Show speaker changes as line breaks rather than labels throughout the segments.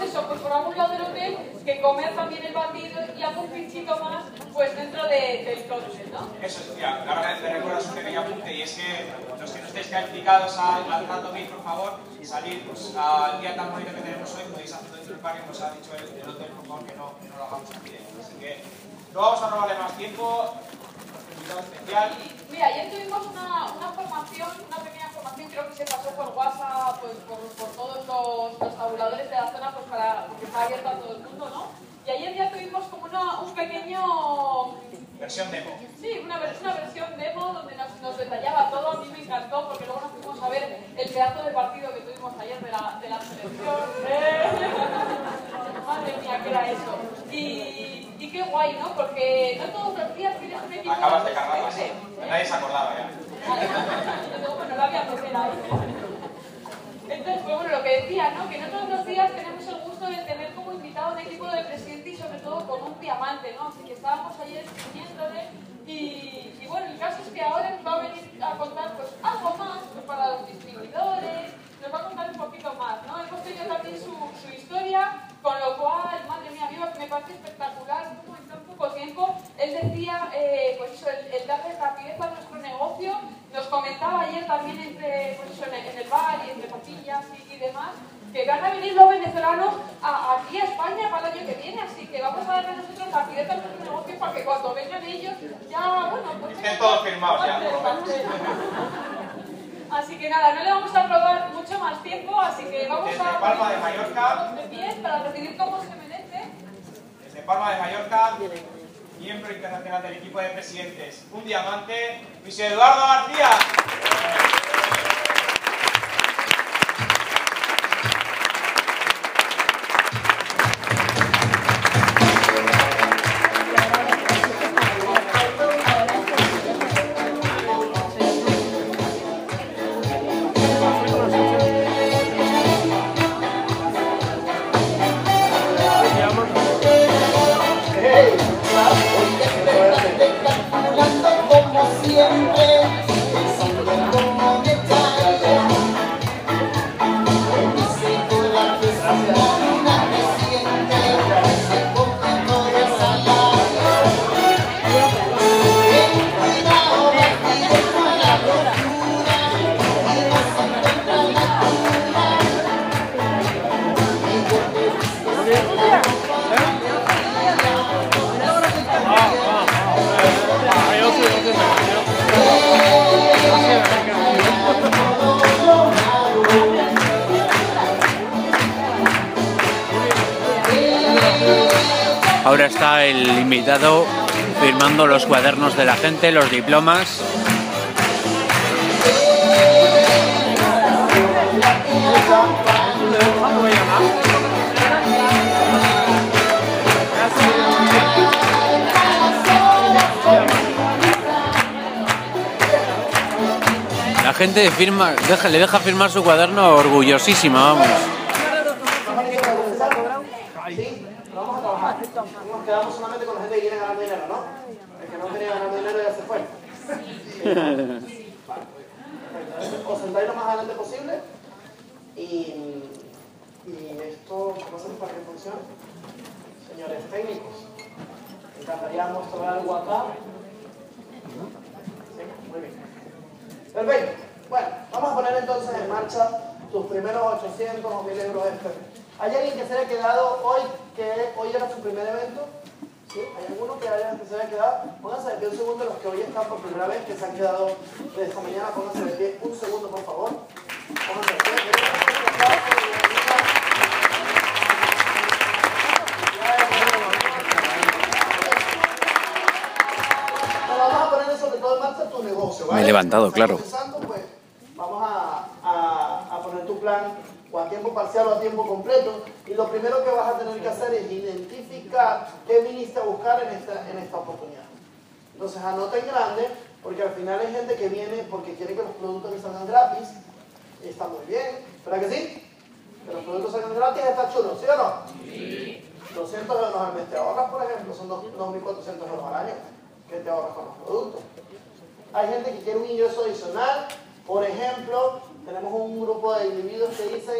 eso, pues por algún lado del hotel, que comer también el batido y algún pinchito más, pues dentro del cóctel, ¿no?
Eso es, ya. Ahora te recuerdas un pequeño apunte, y es que los que no estéis calificados al rato BIM, por favor, y salir pues, al día tan bonito que tenemos hoy, podéis hacerlo dentro del parque, nos ha dicho el hotel, por favor, que no lo hagamos aquí dentro. Así que no vamos a robarle más tiempo. Especial.
Mira, ayer tuvimos una formación, una pequeña formación, creo que se pasó por WhatsApp, pues por todos los tabuladores de la zona, pues porque está abierto a todo el mundo, ¿no? Y ayer ya tuvimos como un pequeño...
Versión demo.
Sí, una versión demo donde nos detallaba todo. A mí me encantó porque luego nos fuimos a ver el pedazo de partido que tuvimos ayer de la selección. Madre mía, ¿qué era eso? Y qué guay, ¿no? Porque no todos los días tienes un equipo...
Acabas de cargarla, sí. Nadie se acordaba ya.
Bueno, la voy a poner ahí. Entonces, pues bueno, lo que decía, ¿no? Que no todos los días tenemos el gusto de tener como invitado un equipo de presidente y sobre todo con un diamante, ¿no? Así que estábamos ayer escribiéndole y bueno, el caso es que ahora nos va a venir a contar pues algo más pues, para los distribuidores, nos va a contar un poquito más, ¿no? Hemos tenido también su historia, con lo cual, madre mía, viva, que me parece espectacular cómo en tan poco tiempo él decía, pues eso, el darle rapidez a nuestro negocio. Nos comentaba ayer también pues eso, en el bar y entre papillas y demás, que van a venir los venezolanos aquí a España para el año que viene, así que vamos a darle nosotros rapidez a nuestro negocio para que cuando vengan ellos ya, bueno, pues...
Estén todos firmados ya.
Así que nada, no le vamos a robar mucho más tiempo, así que vamos
Desde
a...
Palma de Mallorca.
De pies para recibir como se merece.
Desde Palma de Mallorca, miembro internacional del equipo de presidentes, un diamante, Luis Eduardo García.
Ahora está el invitado firmando los cuadernos de la gente, los diplomas. La gente firma, le deja firmar su cuaderno orgullosísima, vamos.
Nos quedamos solamente con la gente que quiere ganar dinero, ¿no? El que no quería ganar dinero ya se fue. Os sentáis lo más adelante posible y esto, ¿cómo hacemos para que funcione? Señores técnicos, me encantaría mostrar algo acá. ¿Sí? Muy bien. Perfecto. Bueno, vamos a poner entonces en marcha sus primeros 800 o 1000 euros extra. ¿Hay alguien que se haya quedado hoy, que hoy era su primer evento? ¿Sí? ¿Hay alguno que se haya quedado? Pónganse de pie un segundo, los que hoy están por primera vez, que se han quedado desde esta mañana, pónganse de pie un segundo, por favor. Pónganse de pie. Vamos a poner sobre todo en marcha tu negocio, ¿vale?
Me he levantado, claro.
Pues, vamos a poner tu plan o a tiempo parcial o a tiempo completo, y lo primero que vas a tener que hacer es identificar qué viniste a buscar en esta oportunidad. Entonces anota en grande, porque al final hay gente que viene porque quiere que los productos les salgan gratis, y está muy bien, ¿verdad que sí? Que los productos salgan gratis está chulo, ¿sí o no? Sí. 200 euros al mes te ahorras, por ejemplo, son 2.400 euros al año que te ahorras con los productos. Hay gente que quiere un ingreso adicional, por ejemplo, tenemos un grupo de individuos que dicen,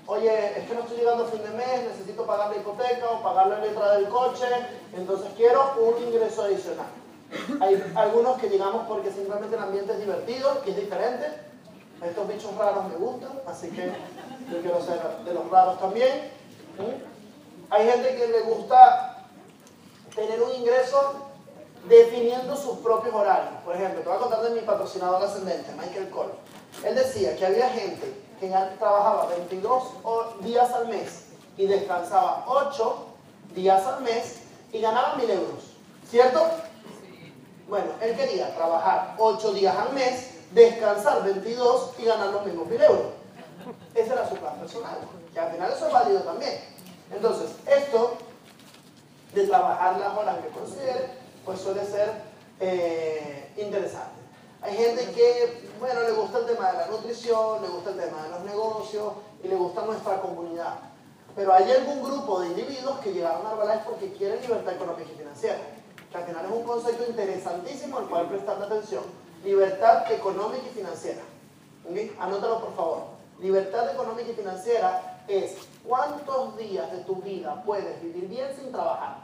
oye, es que no estoy llegando a fin de mes, necesito pagar la hipoteca o pagar la letra del coche, entonces quiero un ingreso adicional. Hay algunos que llegamos porque simplemente el ambiente es divertido y es diferente. Estos bichos raros me gustan, así que yo quiero ser de los raros también. Hay gente que le gusta tener un ingreso definiendo sus propios horarios. Por ejemplo, te voy a contar de mi patrocinador ascendente, Michael Cole. Él decía que había gente que trabajaba 22 días al mes y descansaba 8 días al mes y ganaba 1.000 euros. ¿Cierto? Bueno, él quería trabajar 8 días al mes, descansar 22 y ganar los mismos 1.000 euros. Ese era su plan personal, que al final eso es válido también. Entonces, esto de trabajar las horas que considere, pues suele ser interesante. Hay gente que, bueno, le gusta el tema de la nutrición, le gusta el tema de los negocios y le gusta nuestra comunidad. Pero hay algún grupo de individuos que llegaron a Herbalife porque quieren libertad económica y financiera, que al final es un concepto interesantísimo al cual prestarle atención. Libertad económica y financiera. ¿Okay? Anótalo por favor. Libertad económica y financiera es cuántos días de tu vida puedes vivir bien sin trabajar.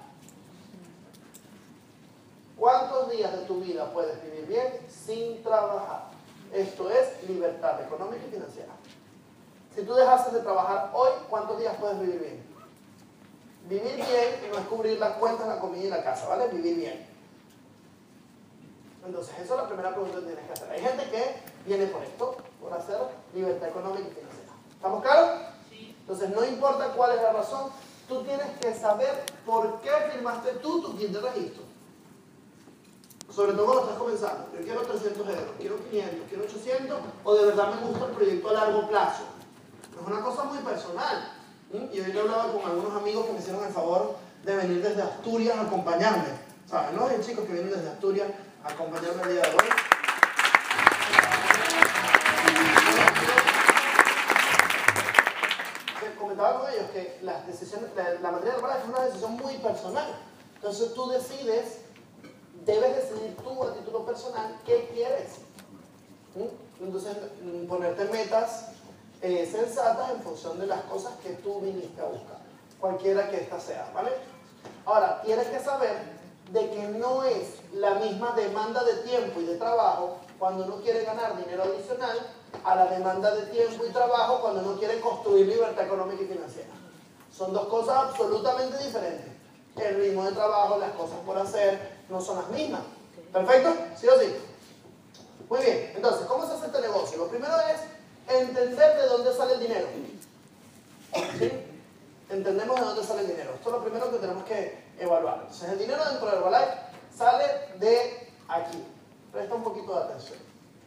¿Cuántos días de tu vida puedes vivir bien sin trabajar? Esto es libertad económica y financiera. Si tú dejases de trabajar hoy, ¿cuántos días puedes vivir bien? Vivir bien no es cubrir las cuentas, la comida y la casa, ¿vale? Vivir bien. Entonces, esa es la primera pregunta que tienes que hacer. Hay gente que viene por esto, por hacer libertad económica y financiera. ¿Estamos claros? Sí. Entonces, no importa cuál es la razón, tú tienes que saber por qué firmaste tú tu kit de registro. Sobre todo cuando estás comenzando. Yo quiero 300 euros, quiero 500, quiero 800, o de verdad me gusta el proyecto a largo plazo. Es una cosa muy personal. Y hoy he hablado con algunos amigos que me hicieron el favor de venir desde Asturias a acompañarme. ¿Saben? ¿No? Hay chicos que vienen desde Asturias a acompañarme el día de hoy. Comentaba con ellos que las decisiones, la materia de Herbalife es una decisión muy personal. Entonces tú decides, debes decidir tú a título personal qué quieres. Entonces ponerte metas sensatas en función de las cosas que tú viniste a buscar, cualquiera que ésta sea, ¿vale? Ahora, tienes que saber de que no es la misma demanda de tiempo y de trabajo cuando uno quiere ganar dinero adicional a la demanda de tiempo y trabajo cuando uno quiere construir libertad económica y financiera. Son dos cosas absolutamente diferentes. El ritmo de trabajo, las cosas por hacer, no son las mismas. ¿Perfecto? ¿Sí o sí? Muy bien. Entonces, ¿cómo se hace este negocio? Lo primero es entender de dónde sale el dinero. ¿Sí? Entendemos de dónde sale el dinero. Esto es lo primero que tenemos que evaluar. Entonces, el dinero dentro de Herbalife sale de aquí. Presta un poquito de atención.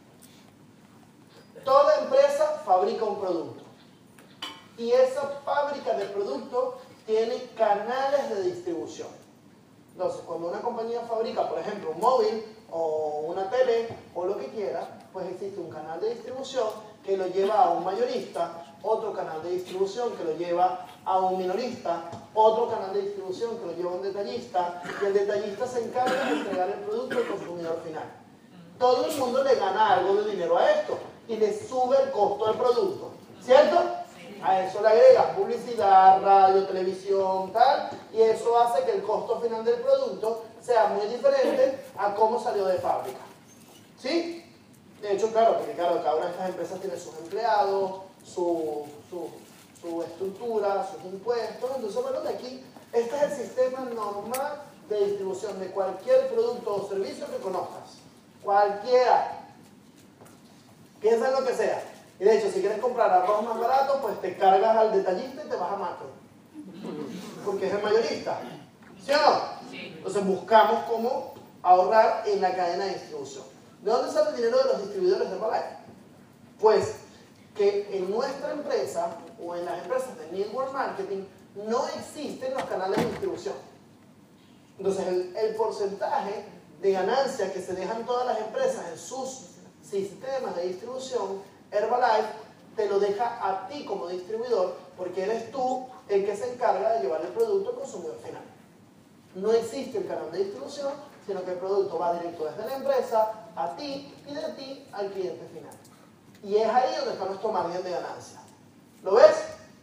Toda empresa fabrica un producto. Y esa fábrica de producto tiene canales de distribución. Entonces, cuando una compañía fabrica, por ejemplo, un móvil o una tele o lo que quiera, pues existe un canal de distribución que lo lleva a un mayorista, otro canal de distribución que lo lleva a un minorista, otro canal de distribución que lo lleva a un detallista, y el detallista se encarga de entregar el producto al consumidor final. Todo el mundo le gana algo de dinero a esto y le sube el costo del producto, ¿cierto? A eso le agregas publicidad, radio, televisión, tal, y eso hace que el costo final del producto sea muy diferente a cómo salió de fábrica. ¿Sí? De hecho, claro, porque claro, cada una de estas empresas tiene sus empleados, su estructura, sus impuestos. Entonces, bueno, de aquí, este es el sistema normal de distribución de cualquier producto o servicio que conozcas. Cualquiera. Piensa en lo que sea. Y de hecho, si quieres comprar arroz más barato, pues te cargas al detallista y te vas a Macro. Porque es el mayorista. ¿Sí o no? Sí. Entonces buscamos cómo ahorrar en la cadena de distribución. ¿De dónde sale el dinero de los distribuidores de Herbalife? Pues que en nuestra empresa o en las empresas de Network Marketing no existen los canales de distribución. Entonces el porcentaje de ganancia que se dejan todas las empresas en sus sistemas de distribución, Herbalife te lo deja a ti como distribuidor porque eres tú el que se encarga de llevar el producto al consumidor final. No existe el canal de distribución, sino que el producto va directo desde la empresa a ti y de ti al cliente final. Y es ahí donde está nuestro margen de ganancia. ¿Lo ves?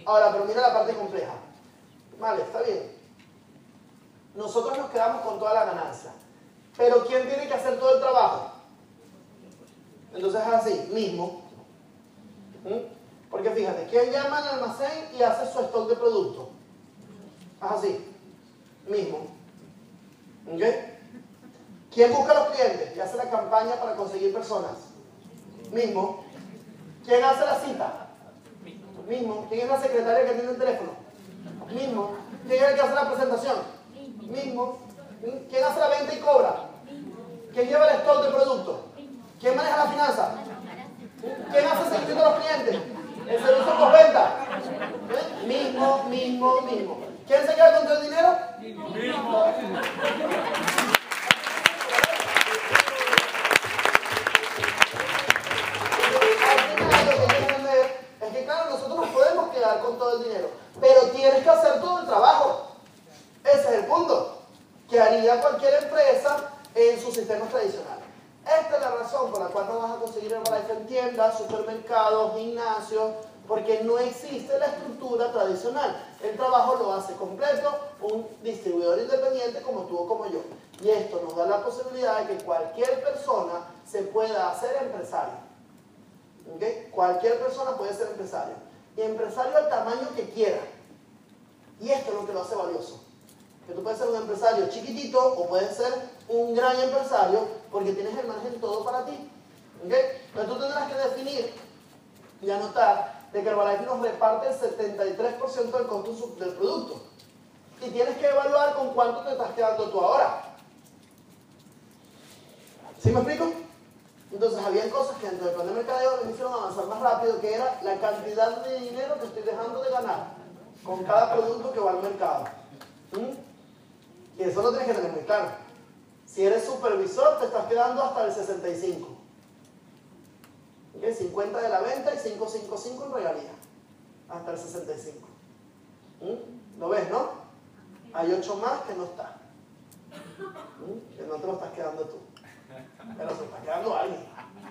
Ahora, pero mira la parte compleja. Vale, está bien. Nosotros nos quedamos con toda la ganancia. Pero ¿quién tiene que hacer todo el trabajo? Entonces es así, mismo. Porque fíjate, ¿quién llama al almacén y hace su stock de productos? Es así, mismo. ¿Ok? ¿Quién busca a los clientes y hace la campaña para conseguir personas? Mismo. ¿Quién hace la cita? Mismo. ¿Quién es la secretaria que tiene el teléfono? Mismo. ¿Quién es el que hace la presentación? Mismo. ¿Quién hace la venta y cobra? ¿Quién lleva el stock de productos? ¿Quién maneja la finanza? ¿Quién hace el seguimiento a los clientes? ¿El servicio postventa? Mismo. ¿Quién se queda con el dinero? Mismo. Es que claro, nosotros nos podemos quedar con todo el dinero, pero tienes que hacer todo el trabajo. Ese es el punto que haría cualquier empresa en sus sistemas tradicionales. Esta es la razón por la cual no vas a conseguir Herbalife en tiendas, supermercados, gimnasios, porque no existe la estructura tradicional. El trabajo lo hace completo un distribuidor independiente como tú o como yo. Y esto nos da la posibilidad de que cualquier persona se pueda hacer empresario. ¿Okay? Cualquier persona puede ser empresario. Y empresario al tamaño que quiera. Y esto es lo que lo hace valioso. Que tú puedes ser un empresario chiquitito o puedes ser un gran empresario porque tienes el margen todo para ti. ¿Okay? Pero tú tendrás que definir y anotar de que Herbalife nos reparte el 73% del costo del producto. Y tienes que evaluar con cuánto te estás quedando tú ahora. ¿Sí me explico? Entonces había cosas que dentro del plan de mercadeo me hicieron avanzar más rápido, que era la cantidad de dinero que estoy dejando de ganar con cada producto que va al mercado. Y eso lo tienes que tener muy claro. Si eres supervisor, te estás quedando hasta el 65. ¿Okay? 50 de la venta y 555 en regalía. Hasta el 65. ¿Lo ves, no? Hay 8 más que no está. Que no te lo estás quedando tú. Pero se está quedando alguien.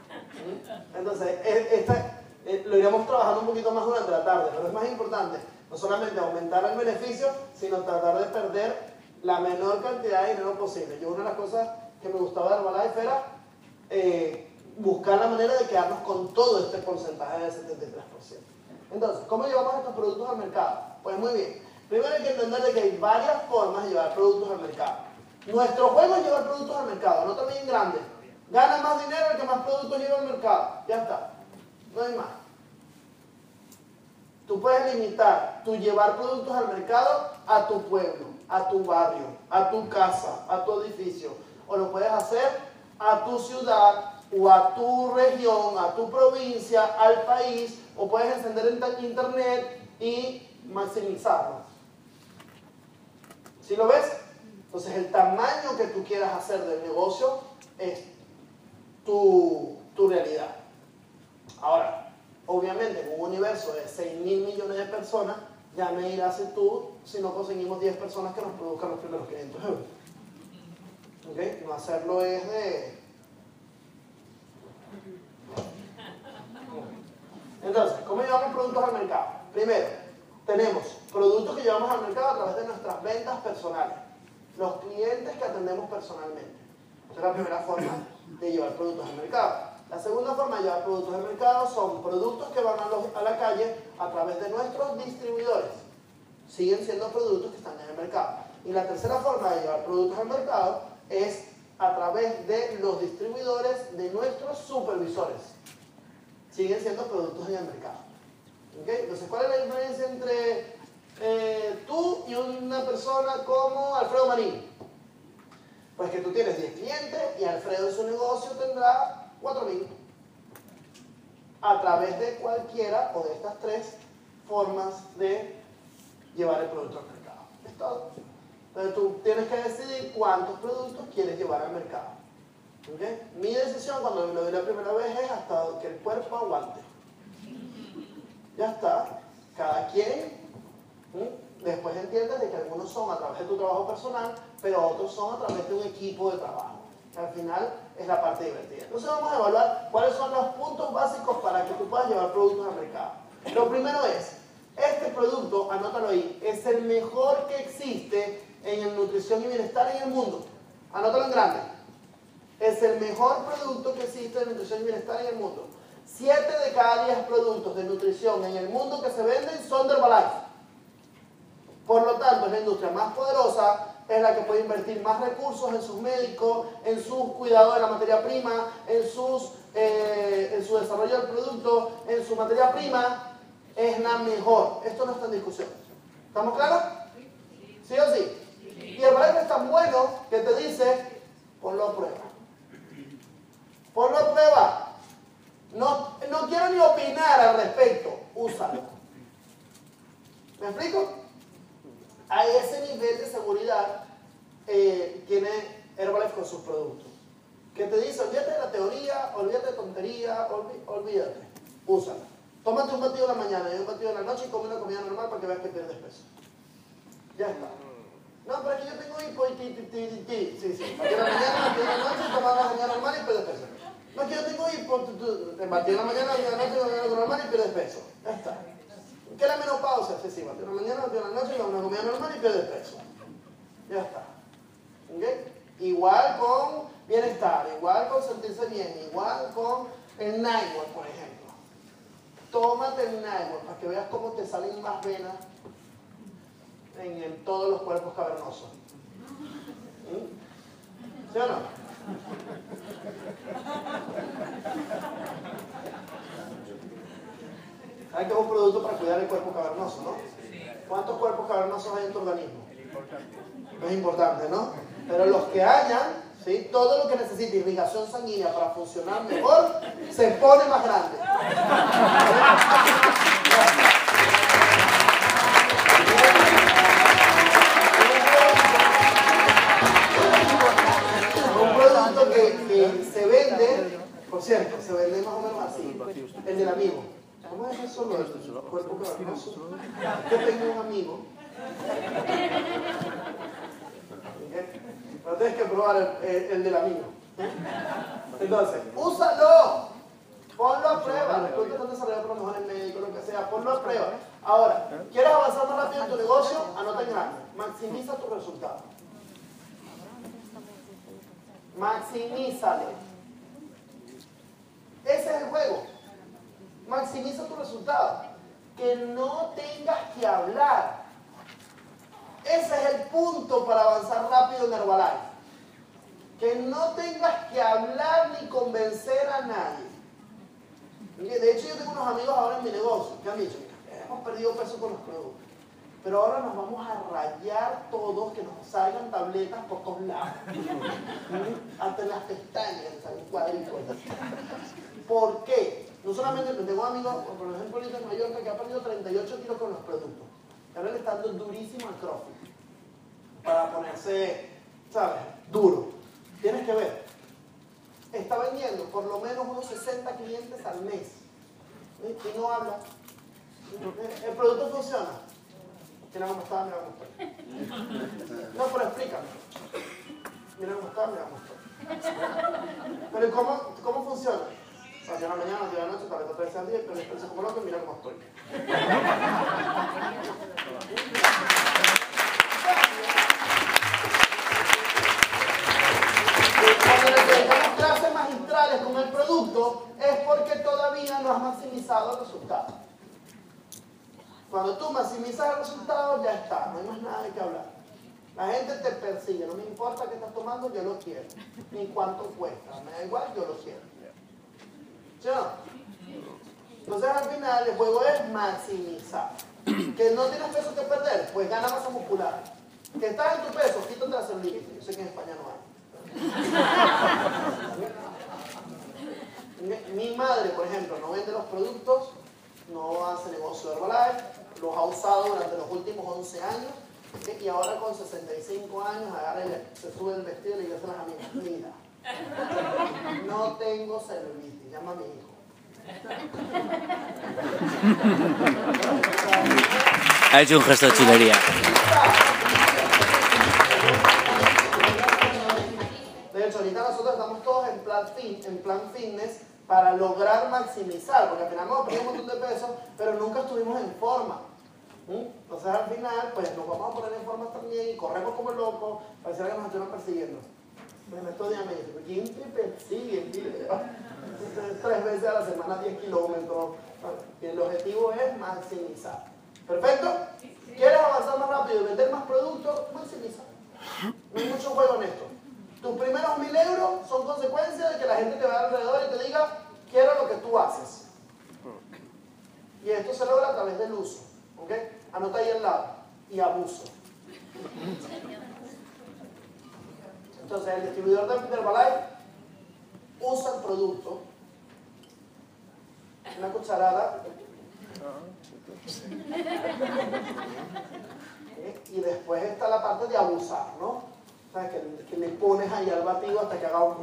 Entonces, lo iremos trabajando un poquito más durante la tarde, pero es más importante no solamente aumentar el beneficio, sino tratar de perder la menor cantidad de dinero posible. Yo una de las cosas que me gustaba de Herbalife era buscar la manera de quedarnos con todo este porcentaje del 73%. Entonces, ¿cómo llevamos estos productos al mercado? Pues muy bien. Primero hay que entender de que hay varias formas de llevar productos al mercado. Nuestro juego es llevar productos al mercado, no también grande. Gana más dinero el que más productos lleva al mercado. Ya está. No hay más. Tú puedes limitar tu llevar productos al mercado a tu pueblo, a tu barrio, a tu casa, a tu edificio. O lo puedes hacer a tu ciudad o a tu región, a tu provincia, al país. O puedes encender internet y maximizarlo. ¿Sí lo ves? Entonces el tamaño que tú quieras hacer del negocio es tu realidad. Ahora, obviamente en un universo de 6.000 millones de personas, ya me dirás si no conseguimos 10 personas que nos produzcan los primeros 500 euros. ¿Okay? No hacerlo es de... Entonces, ¿cómo llevamos productos al mercado? Primero, tenemos productos que llevamos al mercado a través de nuestras ventas personales. Los clientes que atendemos personalmente. Esa es la primera forma de llevar productos al mercado. La segunda forma de llevar productos al mercado son productos que van a la calle a través de nuestros distribuidores. Siguen siendo productos que están en el mercado. Y la tercera forma de llevar productos al mercado es a través de los distribuidores de nuestros supervisores. Siguen siendo productos en el mercado. ¿Okay? Entonces, ¿cuál es la diferencia entre tú y una persona como Alfredo Marín? Pues que tú tienes 10 clientes y Alfredo en su negocio tendrá 4.000. A través de cualquiera o de estas 3 formas de llevar el producto al mercado. Es todo. Entonces tú tienes que decidir cuántos productos quieres llevar al mercado. ¿Okay? Mi decisión cuando lo vi la primera vez es hasta que el cuerpo aguante. Ya está. Cada quien después entiendes de que algunos son a través de tu trabajo personal, pero otros son a través de un equipo de trabajo. Que al final es la parte divertida. Entonces vamos a evaluar cuáles son los puntos básicos para que tú puedas llevar productos al mercado. Lo primero es, este producto producto, anótalo ahí, es el mejor que existe en nutrición y bienestar en el mundo. Anótalo en grande. Es el mejor producto que existe en nutrición y bienestar en el mundo. 7 de cada 10 productos de nutrición en el mundo que se venden son de Herbalife. Por lo tanto, es la industria más poderosa, es la que puede invertir más recursos en sus médicos, en su cuidado de la materia prima, en su desarrollo del producto, en su materia prima. Es la mejor. Esto no está en discusión. ¿Estamos claros? ¿Sí o sí? Y Herbalife es tan bueno que te dice, ponlo a prueba. Ponlo a prueba. No quiero ni opinar al respecto. Úsalo. ¿Me explico? A ese nivel de seguridad tiene Herbalife con sus productos. Que te dice, olvídate de la teoría, olvídate de tontería, olvídate. Úsala. Tómate un batido en la mañana y un batido en la noche y come una comida normal para que veas que pierdes peso. Ya está. No, pero es que yo tengo hipo y sí. Batido en la mañana, batido en la noche y tomar una comida normal y pierdes peso. No, es que yo tengo hipo, batido en la mañana, batido en la noche, comida normal y pierdes peso. Ya está. ¿Qué es la menopausia? Sí, batido en la mañana, batido en la noche, una comida normal y pierdes peso. Ya está. ¿Okay? Igual con bienestar, igual con sentirse bien, igual con el NyQuil, por ejemplo. Tómate el NyQuil para que veas cómo te salen más venas en todos los cuerpos cavernosos. ¿Sí o no? ¿Sabes que es un producto para cuidar el cuerpo cavernoso, no? ¿Cuántos cuerpos cavernosos hay en tu organismo? No es importante, ¿no? Pero los que hayan, ¿sí? Todo lo que necesite irrigación sanguínea para funcionar mejor, se pone más grande. Un producto que se vende, por cierto, se vende más o menos así, el del amigo. ¿Cómo es eso lo del cuerpo cavernoso? Yo tengo un amigo. Pero tienes que probar el del amigo. Entonces, úsalo. Ponlo a prueba. Los productos están desarrollados por los mejores médicos, lo que sea. Ponlo a prueba. Ahora, ¿quieres avanzar más rápido en tu negocio? Anota en grande. Maximiza tus resultados. Maximízalo. Ese es el juego. Maximiza tus resultados. Que no tengas que hablar. Ese es el punto para avanzar rápido en Herbalife. Que no tengas que hablar ni convencer a nadie. De hecho, yo tengo unos amigos ahora en mi negocio que han dicho, hemos perdido peso con los productos, pero ahora nos vamos a rayar todos, que nos salgan tabletas por todos lados. Hasta en las pestañas salen cuadritos. ¿Por qué? No solamente tengo amigos, por ejemplo, ahorita en Mallorca, que ha perdido 38 kilos con los productos. Ahora le está dando durísimo al CrossFit para ponerse, ¿sabes? Duro. Tienes que ver. Está vendiendo por lo menos unos 60 clientes al mes. Y no habla. El producto funciona. Mira cómo está, mira cómo estoy. No, pero explícame. Mira cómo está, mira cómo estoy. Pero ¿cómo funciona? O sea, yo en la mañana, yo en la noche, para que te al día, pero me expreso como loco y mira cómo estoy. Cuando le dedicamos clases magistrales con el producto, es porque todavía no has maximizado el resultado. Cuando tú maximizas el resultado, ya está, no hay más nada de qué hablar. La gente te persigue, no me importa qué estás tomando, yo lo quiero. Ni cuánto cuesta, me da igual, yo lo quiero. ¿Sí o no? Entonces al final el juego es maximizar. Que no tienes peso que perder, pues gana masa muscular. Que estás en tu peso, quítate la celulitis. Yo sé que en España no hay. Mi madre, por ejemplo, no vende los productos, no hace negocio de Herbalife, los ha usado durante los últimos 11 años, y ahora con 65 años agarra se sube el vestido y le dice a las amigas, mira, no tengo celulitis, llama a mi hijo.
Ha hecho un gesto de chulería.
De hecho, ahorita nosotros estamos todos en plan fitness para lograr maximizar, porque al final hemos perdido un montón de peso, pero nunca estuvimos en forma. al final, pues nos vamos a poner en forma también y corremos como locos, pareciera que nos estuvieran persiguiendo. Bueno, estos días me dicen, ¿quién te persigue? 3 veces a la semana, 10 kilómetros. Y el objetivo es maximizar. ¿Perfecto? ¿Quieres avanzar más rápido y vender más productos? Maximiza. No hay mucho juego en esto. Tus primeros 1000 euros son consecuencia de que la gente te vea alrededor y te diga, quiero lo que tú haces. Y esto se logra a través del uso. ¿Ok? Anota ahí al lado. Y abuso. Entonces, el distribuidor de Herbalife usa el producto, una cucharada, y después está la parte de abusar, ¿no? ¿Sabes? Que le pones ahí al batido hasta que haga un...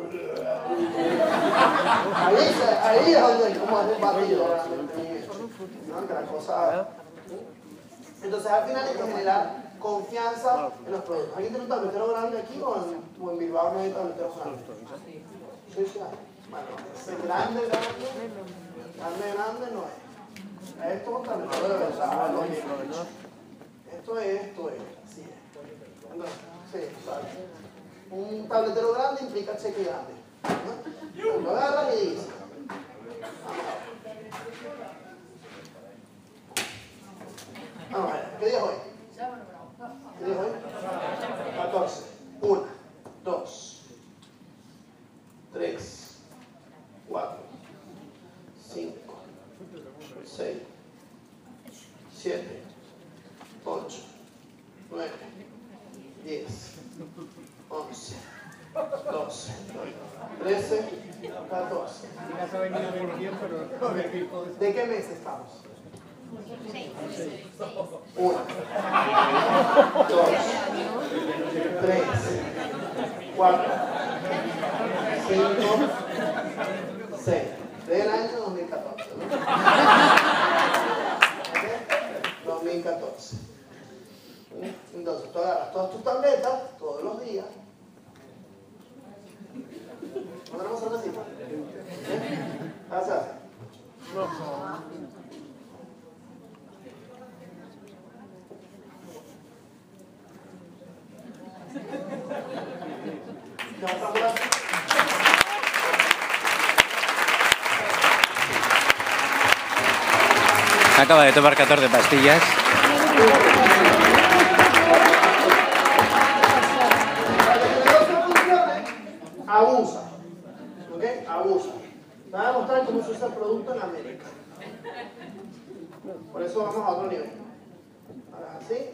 Ahí es donde como es el batido realmente, ¿no? Que la cosa... Entonces, al final hay que generar confianza en los productos. ¿Alguien tiene un tabletero grande aquí o en Bilbao no hay tableteros grandes? Sí, sí. Bueno, ese grande no es. Esto es un tabletero de verdad. Esto es, así es. Entonces, sí, ¿sabes? Un tabletero grande implica cheque grande, ¿no? Lo agarras y dices. Vamos a ver, ¿qué día es hoy? ¿Qué día es hoy? 14. 1, 2, 3, 4, 5, 6, 7, 8, 9, 10, 11, 12, 13, 14. ¿De qué mes estamos? 1, 2, 3, 4, 5, 6. Del año 2014, ¿no? 2014. Entonces, tú agarras todas tus tabletas todos los días. ¿No tenemos una cita? ¿Qué hace?
Acaba de tomar 14 pastillas.
Para que el negocio funcione, abusa. ¿Ok? Abusa. Te voy a mostrar cómo se usa el producto en América. Por eso vamos a otro nivel. Ahora así.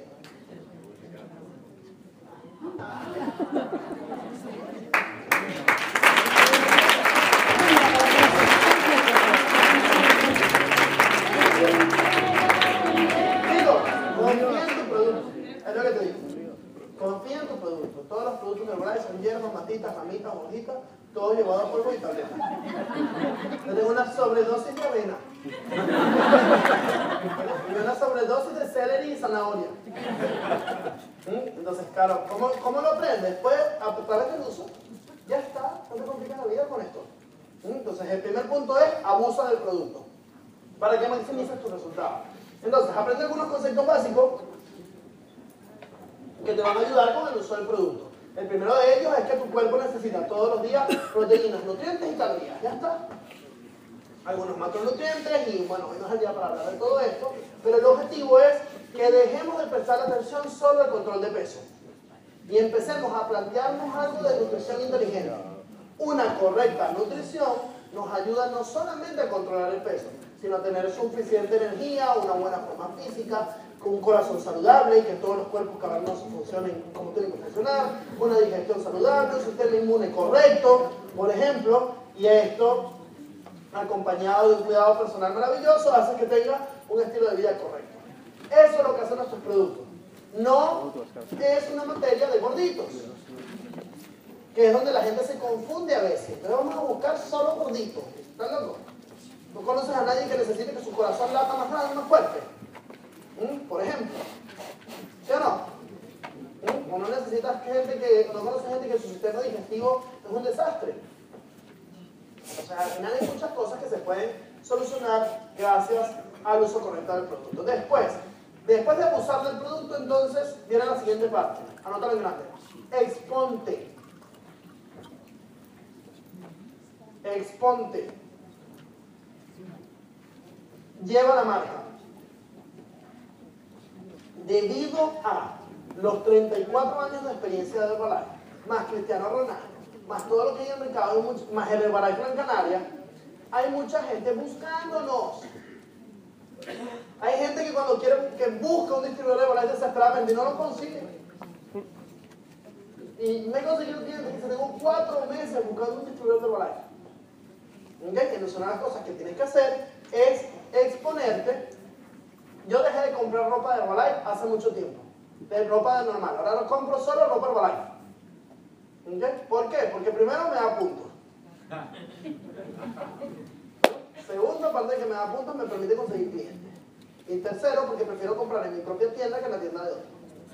Confía en tu producto. Es lo que te digo. Confía en tu producto. Todos los productos de Herbalife son hierbas, matitas, ramitas, hojitas, todo llevado a polvo y tabletas. Yo tengo una sobredosis de avena. Y una sobredosis de celery y zanahoria. Entonces, claro, ¿cómo lo aprendes? Pues a través del uso. Ya está, no te complicas la vida con esto. Entonces, el primer punto es abusa del producto para que maximices tus resultados. Entonces, aprende algunos conceptos básicos que te van a ayudar con el uso del producto. El primero de ellos es que tu cuerpo necesita todos los días proteínas, nutrientes y calorías. Ya está. Algunos macronutrientes y bueno, hoy no es el día para hablar de todo esto, pero el objetivo es que dejemos de prestar atención solo al control de peso y empecemos a plantearnos algo de nutrición inteligente. Una correcta nutrición nos ayuda no solamente a controlar el peso, sino a tener suficiente energía, una buena forma física, con un corazón saludable y que todos los cuerpos cavernosos funcionen como tienen que funcionar, una digestión saludable, un sistema inmune correcto, por ejemplo, y esto, acompañado de un cuidado personal maravilloso, hace que tenga un estilo de vida correcto. Eso es lo que hacen nuestros productos. No es una materia de gorditos, que es donde la gente se confunde a veces. Entonces vamos a buscar solo gorditos. ¿Están locos? ¿No conoces a nadie que necesite que su corazón lata más grande, más fuerte? Por ejemplo. ¿Sí o no? ¿O no necesitas gente que, no conoces gente que su sistema digestivo es un desastre? O sea, al final hay muchas cosas que se pueden solucionar gracias al uso correcto del producto. Después, Después de abusar del producto, entonces viene la siguiente parte. Anótalo en grande. Exponte. Exponte. Lleva la marca. Debido a los 34 años de experiencia de Herbalife, más Cristiano Ronaldo, más todo lo que hay en el mercado, más el Herbalife Gran Canaria, hay mucha gente buscándonos. Hay gente que cuando quiere, que busca un distribuidor de Herbalife desesperadamente y no lo consigue. Y me he conseguido clientes que se tengo 4 meses buscando un distribuidor de Herbalife. ¿Okay? Entonces una de las cosas que tienes que hacer es exponerte. Yo dejé de comprar ropa de Herbalife hace mucho tiempo. De ropa normal. Ahora no compro solo ropa Herbalife. ¿Okay? ¿Por qué? Porque primero me da puntos. Segundo, aparte de que me da puntos, me permite conseguir clientes. Y tercero, porque prefiero comprar en mi propia tienda que en la tienda de otro.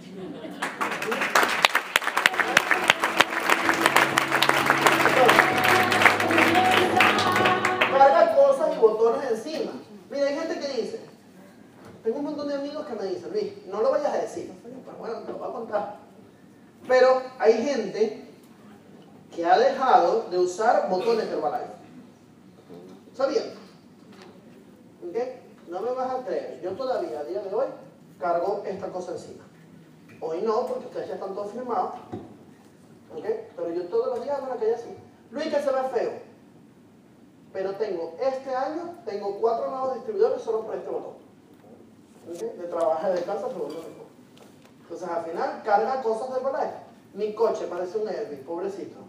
Carga cosas y botones encima. Mira, hay gente que dice, tengo un montón de amigos que me dicen, Luis, no lo vayas a decir. Pero bueno, te lo voy a contar. Pero hay gente que ha dejado de usar botones de Herbalife. ¿Sabían? ¿Okay? No me vas a creer. Yo todavía, a día de hoy, cargo esta cosa encima. Hoy no, porque ustedes ya están todos firmados. ¿Okay? Pero yo todos los días hago una calle así. Luis, que se ve feo. Pero este año, tengo 4 nuevos distribuidores solo por este botón. ¿Okay? De trabajo de casa, pero no tengo. Entonces, al final, carga cosas de Herbalife. Mi coche parece un Airbnb, pobrecito.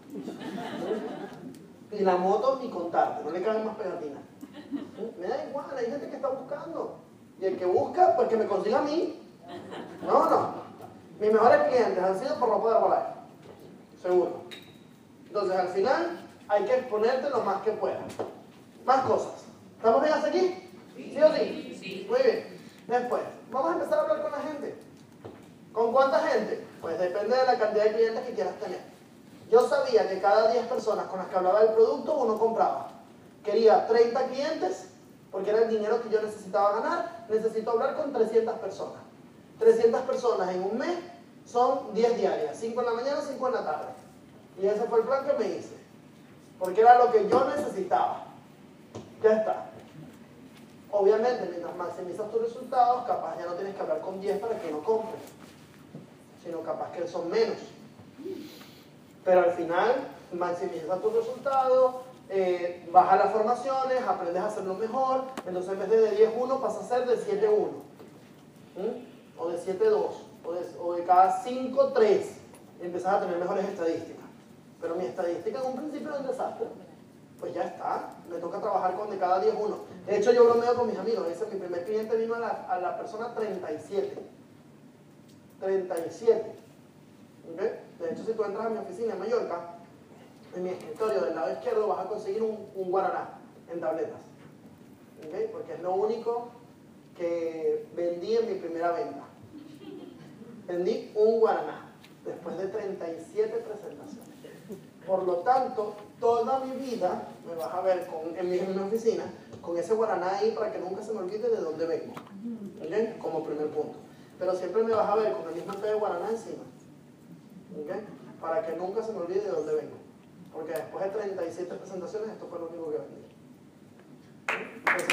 Y la moto, ni contarte, no le caben más pegatinas. Me da igual, hay gente que está buscando. Y el que busca, pues que me consiga a mí. No. Mis mejores clientes han sido por ropa de Herbalife. Seguro. Entonces, al final, hay que exponerte lo más que puedas. Más cosas. ¿Estamos bien hasta aquí? ¿Sí o sí? Sí. Muy bien. Después, vamos a empezar a hablar con la gente. ¿Con cuánta gente? Pues depende de la cantidad de clientes que quieras tener. Yo sabía que cada 10 personas con las que hablaba del producto, uno compraba. Quería 30 clientes, porque era el dinero que yo necesitaba ganar. Necesito hablar con 300 personas. 300 personas en un mes son 10 diarias. 5 en la mañana, 5 en la tarde. Y ese fue el plan que me hice. Porque era lo que yo necesitaba. Ya está. Obviamente, mientras maximizas tus resultados, capaz ya no tienes que hablar con 10 para que no compres. Sino capaz que son menos. Pero al final, maximizas tus resultados, bajas las formaciones, aprendes a hacerlo mejor. Entonces, en vez de 10-1, pasa a ser de 7-1. O de 7-2. O de cada 5-3. Y empezás a tener mejores estadísticas. Pero mi estadística en un principio era un desastre. Pues ya está. Me toca trabajar con de cada 10-1. De hecho, yo bromeo con mis amigos. Mi primer cliente vino a la persona 37. 37. ¿Okay? De hecho, si tú entras a mi oficina en Mallorca, en mi escritorio del lado izquierdo vas a conseguir un guaraná en tabletas. ¿Okay? Porque es lo único que vendí en mi primera venta. Vendí un guaraná después de 37 presentaciones. Por lo tanto, toda mi vida me vas a ver en mi oficina con ese guaraná ahí para que nunca se me olvide de dónde vengo. ¿Okay? Como primer punto. Pero siempre me vas a ver con el mismo té de guaraná encima. ¿Okay? Para que nunca se me olvide de dónde vengo. Porque después de 37 presentaciones, esto fue lo único que vendí. Entonces,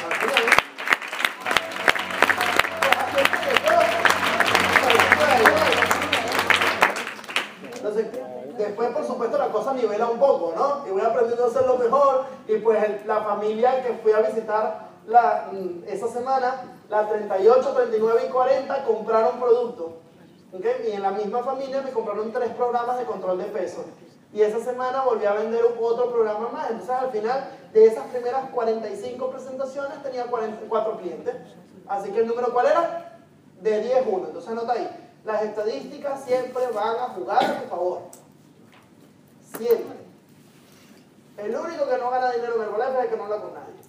entonces, después, por supuesto, la cosa nivela un poco, ¿no? Y voy aprendiendo a hacerlo mejor. Y pues la familia que fui a visitar esa semana, la 38, 39 y 40, compraron productos. ¿Okay? Y en la misma familia me compraron 3 programas de control de peso. Y esa semana volví a vender otro programa más. Entonces, al final de esas primeras 45 presentaciones, tenía 44 clientes. Así que el número, ¿cuál era? De 10-1. Entonces, anota ahí. Las estadísticas siempre van a jugar a tu favor. Siempre. El único que no gana dinero en Herbalife es el que no habla con nadie.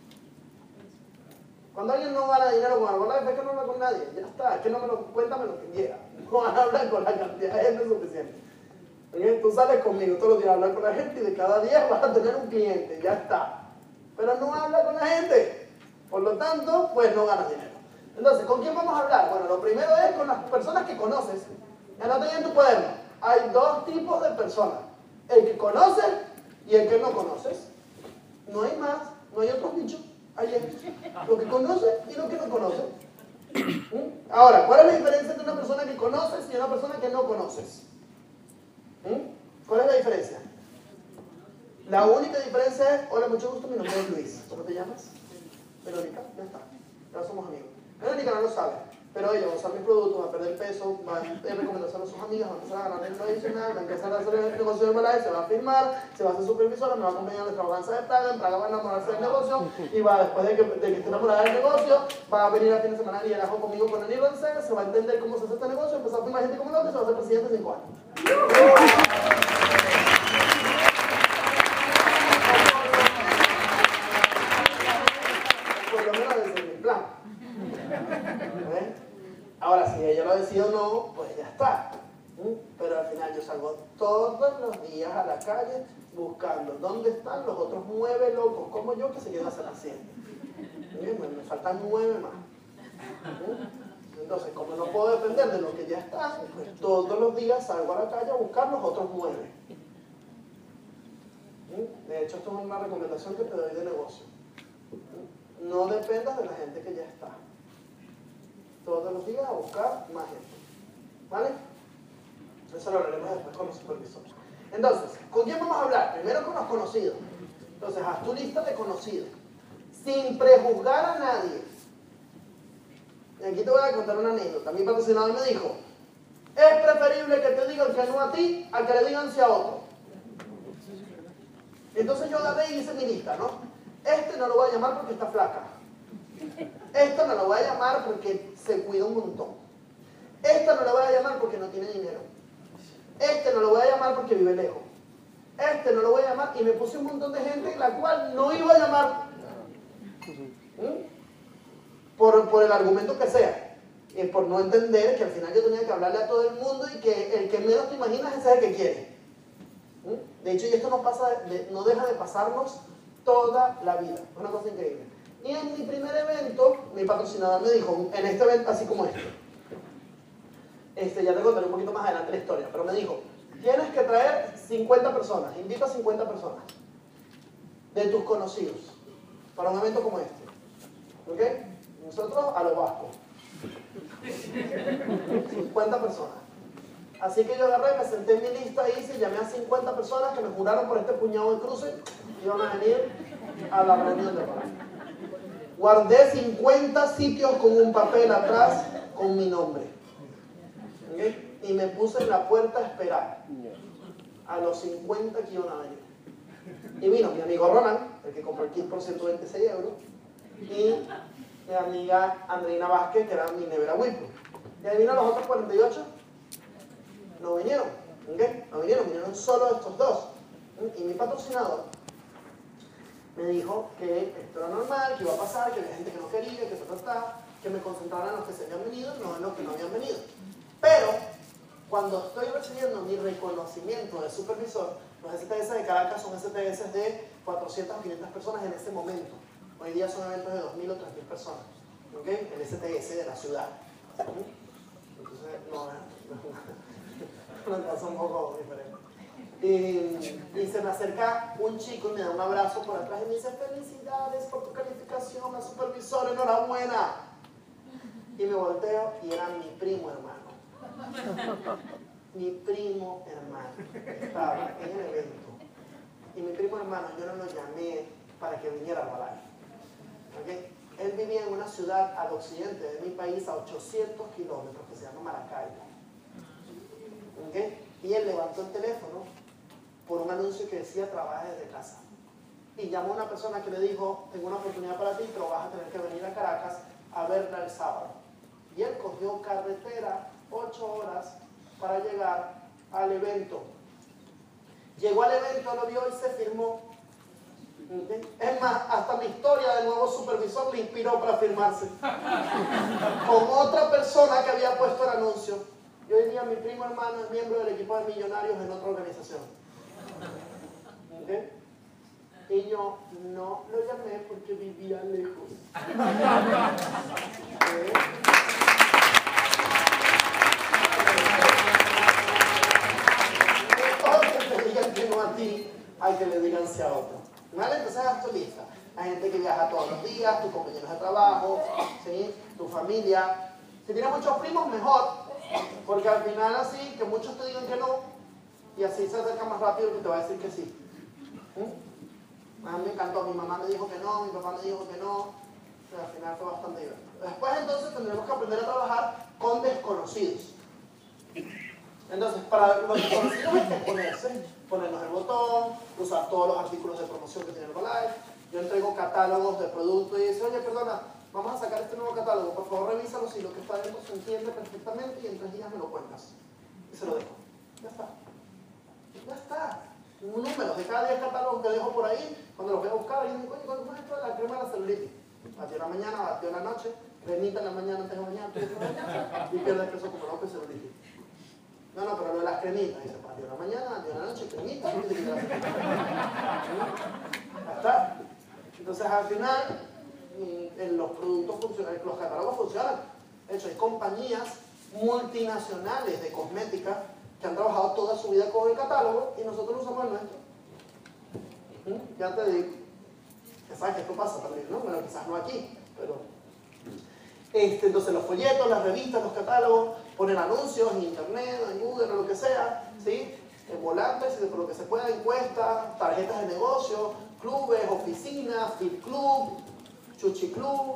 Cuando alguien no gana dinero con Herbalife es que no habla con nadie. Ya está. Es que cuéntame lo que quiera. No habla con la cantidad de gente suficiente. Tú sales conmigo todos los días a hablar con la gente y de cada 10 vas a tener un cliente. Ya está. Pero no habla con la gente. Por lo tanto, pues no ganas dinero. Entonces, ¿con quién vamos a hablar? Bueno, lo primero es con las personas que conoces. Anota ahí en tu cuaderno. Hay dos tipos de personas. El que conoces y el que no conoces. No hay más, no hay otros bichos. Hay lo que conoces y lo que no conoces. Ahora, ¿cuál es la diferencia entre una persona que conoces y una persona que no conoces? ¿Cuál es la diferencia? La única diferencia es, hola, mucho gusto, mi nombre es Luis. ¿Cómo te llamas? Verónica, ya está. Ya somos amigos. Verónica no lo sabe, pero ella va a usar mis productos, va a perder peso, va a recomendárselo a sus amigas, va a empezar a ganar dinero adicional, va a empezar a hacer el negocio de Herbalife, se va a firmar, se va a hacer supervisora, me va a acompañar a la extravaganza de Praga, en Praga va a enamorarse del negocio y va, después de que esté enamorada del negocio, va a venir al fin de semana y viajar conmigo con el Irlandés, se va a entender cómo se hace este negocio, empezar a firmar gente como loca y se va a hacer presidente en 5 años. Por lo menos ese es mi plan. Ahora, si ella lo decide o no, pues ya está. Pero al final yo salgo todos los días a la calle buscando dónde están los otros 9 locos como yo que se quieren hacer presidente. Me faltan 9 más. Entonces, como no puedo depender de lo que ya está, pues todos los días salgo a la calle a buscar los otros 9. De hecho, esto es una recomendación que te doy de negocio. No dependas de la gente que ya está. Todos los días a buscar más gente. ¿Vale? Eso lo hablaremos después con los supervisores. Entonces, ¿con quién vamos a hablar? Primero con los conocidos. Entonces, haz tu lista de conocidos. Sin prejuzgar a nadie. Y aquí te voy a contar una anécdota. Mi patrocinador me dijo, es preferible que te digan que no a ti a que le digan sí a otro. Entonces yo agarré y hice mi lista, ¿no? Este no lo voy a llamar porque está flaca. Esta no lo voy a llamar porque se cuida un montón. Esta no lo voy a llamar porque no tiene dinero. Este no lo voy a llamar porque vive lejos. Este no lo voy a llamar y me puse un montón de gente la cual no iba a llamar. Por el argumento que sea. Y por no entender que al final yo tenía que hablarle a todo el mundo y que el que menos te imaginas ese es el que quiere. De hecho, y esto no deja de pasarnos toda la vida. Es una cosa increíble. Y en mi primer evento, mi patrocinador me dijo, en este evento así como ya te contaré un poquito más adelante la historia, pero me dijo, tienes que traer 50 personas, invita a 50 personas de tus conocidos para un evento como este. ¿Ok? Nosotros a lo vasco. 50 personas. Así que yo agarré, me senté en mi lista y llamé a 50 personas que me juraron por este puñado de cruces que iban a venir a la reunión de paz. Guardé 50 sitios con un papel atrás con mi nombre. ¿Okay? Y me puse en la puerta a esperar a los 50 que iban a venir. Y vino mi amigo Ronald, el que compró el kit por 126 euros, y mi amiga Andreina Vázquez, que era mi nevera Whirlpool. Y ahí vino los otros 48. No vinieron, ¿okay? No vinieron solo estos dos. Y mi patrocinador me dijo que esto era normal, que iba a pasar, que había gente que no quería, que me concentrara en los que se habían venido, no en los que no habían venido. Pero, cuando estoy recibiendo mi reconocimiento de supervisor, los STS de Caracas son STS de 400 o 500 personas en ese momento. Hoy día son eventos de 2.000 o 3.000 personas. ¿Okay? El STS de la ciudad. Entonces, una cosa un poco diferente. Y se me acerca un chico y me da un abrazo por atrás y me dice, felicidades por tu calificación a supervisor, enhorabuena. Y me volteo y era mi primo hermano. Mi primo hermano estaba en el evento. Y mi primo hermano yo no lo llamé para que viniera a Herbalife. ¿Okay? Él vivía en una ciudad al occidente de mi país a 800 kilómetros que se llama Maracaibo. ¿Okay? Y él levantó el teléfono por un anuncio que decía trabaja desde casa. Y llamó a una persona que le dijo, tengo una oportunidad para ti, pero vas a tener que venir a Caracas a verla el sábado. Y él cogió carretera 8 horas para llegar al evento. Llegó al evento, lo vio y se firmó. ¿Okay? Es más, hasta mi historia del nuevo supervisor le inspiró para firmarse. Con otra persona que había puesto el anuncio. Y hoy día mi primo hermano es miembro del equipo de millonarios en otra organización. ¿Okay? Y yo no lo llamé porque vivía lejos. Que te digan que no a ti, hay que le digan sí a otro. ¿Vale? Entonces haz tu lista. Hay gente que viaja todos los días, tus compañeros de trabajo, ¿sí? Tu familia. Si tienes muchos primos, mejor. Porque al final así, que muchos te digan que no, y así se acerca más rápido el que te va a decir que sí. A mí me encantó, mi mamá me dijo que no, mi papá me dijo que no, pero al final fue bastante divertido. Después entonces tendremos que aprender a trabajar con desconocidos. Entonces, para los desconocidos hay que exponerse, ponernos el botón, usar todos los artículos de promoción que tiene Herbalife. Yo entrego catálogos de productos y dice, oye, perdona, vamos a sacar este nuevo catálogo, por favor revísalo si lo que está dentro se entiende perfectamente y en 3 días me lo cuentas. Y se lo dejo. Ya está. Ya está. Números de cada 10 catálogos que dejo por ahí, cuando los voy a buscar, alguien me dice, ¿cómo es esto de la crema de la celulitis? Batió en la mañana, batió en la noche, cremita en la mañana antes de mañana, y pierde peso como loco y celulitis. No, pero lo de las cremitas, dice, batió en la mañana, batió en la noche, cremita, y te quita la celulitis. Ya está. Entonces al final, los productos funcionan, los catálogos funcionan. De hecho, hay compañías multinacionales de cosmética que han trabajado toda su vida con el catálogo y nosotros lo usamos el nuestro. Ya te digo. Ya sabes que esto pasa también, ¿no? Bueno, quizás no aquí, pero... entonces los folletos, las revistas, los catálogos, ponen anuncios en internet, en Google o lo que sea, ¿sí? En volantes, por lo que se pueda, encuestas, tarjetas de negocio, clubes, oficinas, Fit Club, Chuchi Club,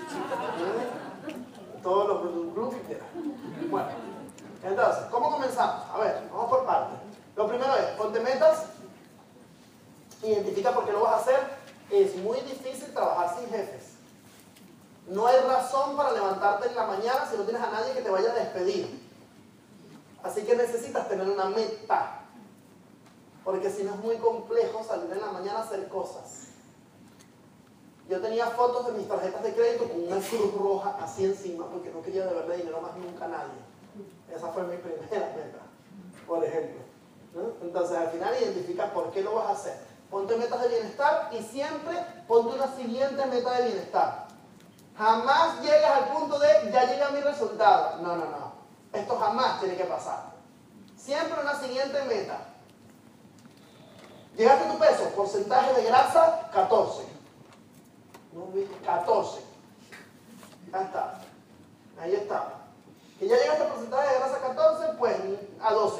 todos los clubes que quieran. Bueno, entonces, ¿cómo comenzamos? A ver, vamos por partes. Lo primero es, ponte metas, identifica por qué lo vas a hacer. Es muy difícil trabajar sin jefes. No hay razón para levantarte en la mañana si no tienes a nadie que te vaya a despedir. Así que necesitas tener una meta. Porque si no es muy complejo salir en la mañana a hacer cosas. Yo tenía fotos de mis tarjetas de crédito con una cruz roja así encima porque no quería deberle dinero más nunca a nadie. Esa fue mi primera meta, por ejemplo. ¿No? Entonces al final identifica por qué lo vas a hacer. Ponte metas de bienestar y siempre ponte una siguiente meta de bienestar. Jamás llegas al punto de ya llegué a mi resultado. No. Esto jamás tiene que pasar. Siempre una siguiente meta. ¿Llegaste a tu peso? Porcentaje de grasa, 14. ¿No? 14. Ya está. Ahí está. Que ya llegaste al porcentaje de grasa 14, pues a 12.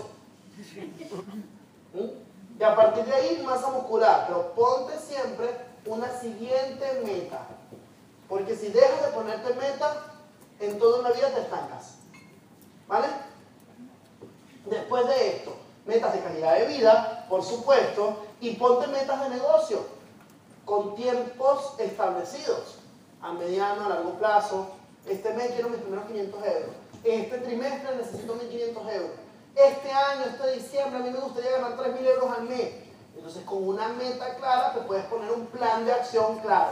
Y a partir de ahí, masa muscular. Pero ponte siempre una siguiente meta. Porque si dejas de ponerte meta, en toda una vida te estancas. ¿Vale? Después de esto, metas de calidad de vida, por supuesto, y ponte metas de negocio con tiempos establecidos, a mediano, a largo plazo. Este mes quiero mis primeros 500 euros. Este trimestre necesito 1.500 euros. Este año, este diciembre, a mí me gustaría ganar 3.000 euros al mes. Entonces, con una meta clara, te puedes poner un plan de acción claro.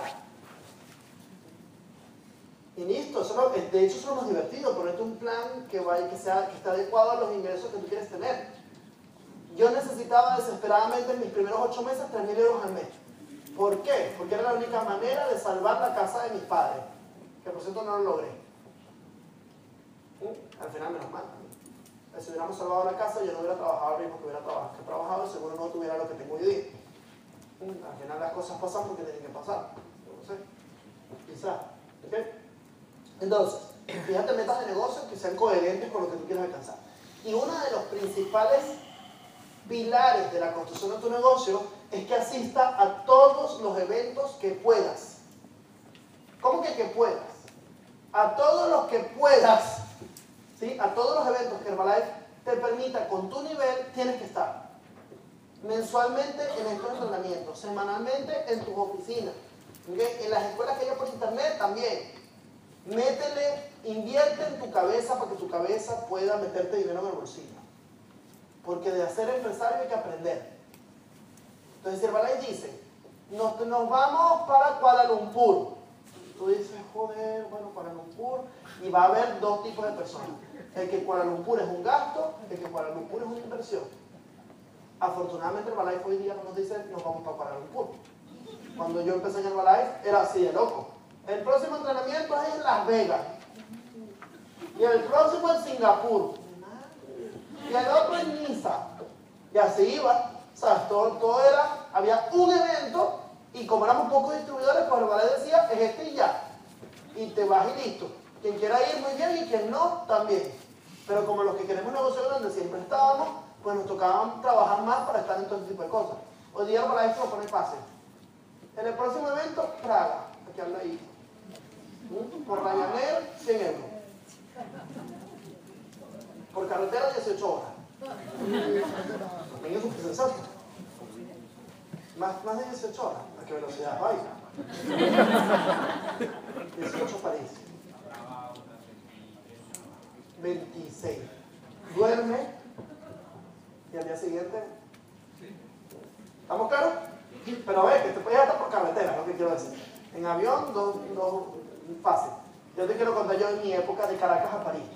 Y listo, de hecho eso es lo más divertido, ponerte un plan que esté adecuado a los ingresos que tú quieres tener. Yo necesitaba desesperadamente en mis primeros 8 meses 3.000 euros al mes. ¿Por qué? Porque era la única manera de salvar la casa de mis padres, que por cierto no lo logré. Al final menos mal. Si hubiéramos salvado la casa, yo no hubiera trabajado al ritmo que hubiera trabajado y seguro no tuviera lo que tengo hoy día. Al final las cosas pasan porque tienen que pasar. No sé. Quizás. ¿Okay? Entonces, fíjate metas de negocio que sean coherentes con lo que tú quieres alcanzar. Y uno de los principales pilares de la construcción de tu negocio es que asista a todos los eventos que puedas. ¿Cómo que puedas? A todos los que puedas. ¿Sí? A todos los eventos que Herbalife te permita con tu nivel, tienes que estar. Mensualmente en estos entrenamientos, semanalmente en tus oficinas, ¿okay? En las escuelas que hay por internet también. Métele, invierte en tu cabeza para que tu cabeza pueda meterte dinero en el bolsillo. Porque de hacer empresario hay que aprender. Entonces Herbalife dice, nos vamos para Kuala Lumpur. Tú dices, joder, bueno, Kuala Lumpur. Y va a haber 2 tipos de personas. El que Kuala Lumpur es un gasto, el que Kuala Lumpur es una inversión. Afortunadamente Herbalife hoy día nos dice, nos vamos para Kuala Lumpur. Cuando yo empecé en Herbalife era así de loco. El próximo entrenamiento es en Las Vegas. Y el próximo en Singapur. Y el otro en Niza. Y así iba. ¿Sabes? Todo era, había un evento y como éramos pocos distribuidores, pues Herbalife decía, es este y ya. Y te vas y listo. Quien quiera ir muy bien y quien no, también. Pero como los que queremos negocio grande siempre estábamos, pues nos tocaba trabajar más para estar en todo este tipo de cosas. Hoy día Herbalife lo pone fácil. En el próximo evento, Praga. Aquí anda ahí. Por Ryanair, 100 euros. Por carretera, 18 horas. También es súper sensato. Más de 18 horas. ¿A qué velocidad vais? 18 París. 26. Duerme y al día siguiente. ¿Estamos claros? Pero a ver, que te puedes estar por carretera, es lo que quiero decir. En avión, dos fácil. Yo te quiero contar yo en mi época de Caracas a París.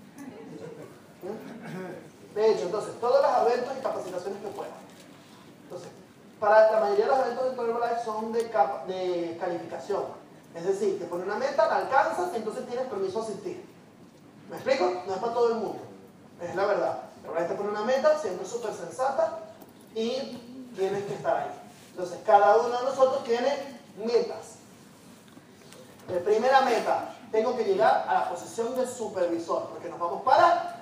De hecho, entonces, todos los eventos y capacitaciones que puedas. Entonces, para la mayoría de los eventos de Herbalife son de calificación. Es decir, te pone una meta, la alcanzas y entonces tienes permiso a asistir. ¿Me explico? No es para todo el mundo. Es la verdad. Herbalife te pone una meta, siempre súper sensata y tienes que estar ahí. Entonces, cada uno de nosotros tiene metas. La primera meta, tengo que llegar a la posición de supervisor, porque nos vamos para...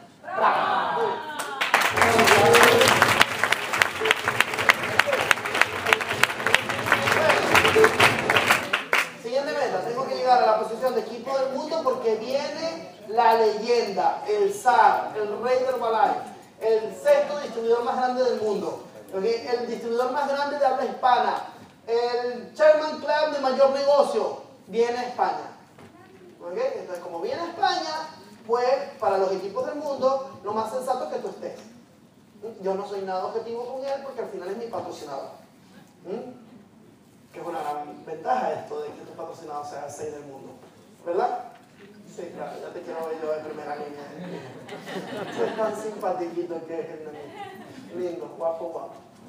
Siguiente meta, tengo que llegar a la posición de equipo del mundo porque viene la leyenda, el zar, el rey de Herbalife, el sexto distribuidor más grande del mundo, ¿okay? El distribuidor más grande de habla hispana, el Chairman Club de mayor negocio, viene a España. ¿Okay? Entonces, como viene a España, pues para los equipos del mundo, lo más sensato es que tú estés. Yo no soy nada objetivo con él porque al final es mi patrocinador. Que es una gran ventaja esto de que tu patrocinador sea el 6 del mundo. ¿Verdad? Sí, claro, ya te quiero ver yo de primera línea. Soy tan simpatiquito que es lindo, guapo.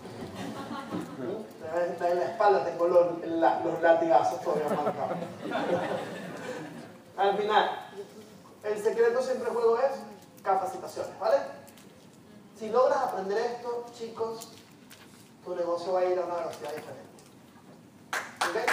En la espalda tengo los latigazos todavía marcados. Al final, el secreto siempre del juego es capacitaciones, ¿vale? Si logras aprender esto, chicos, tu negocio va a ir a una velocidad diferente. ¿Ok?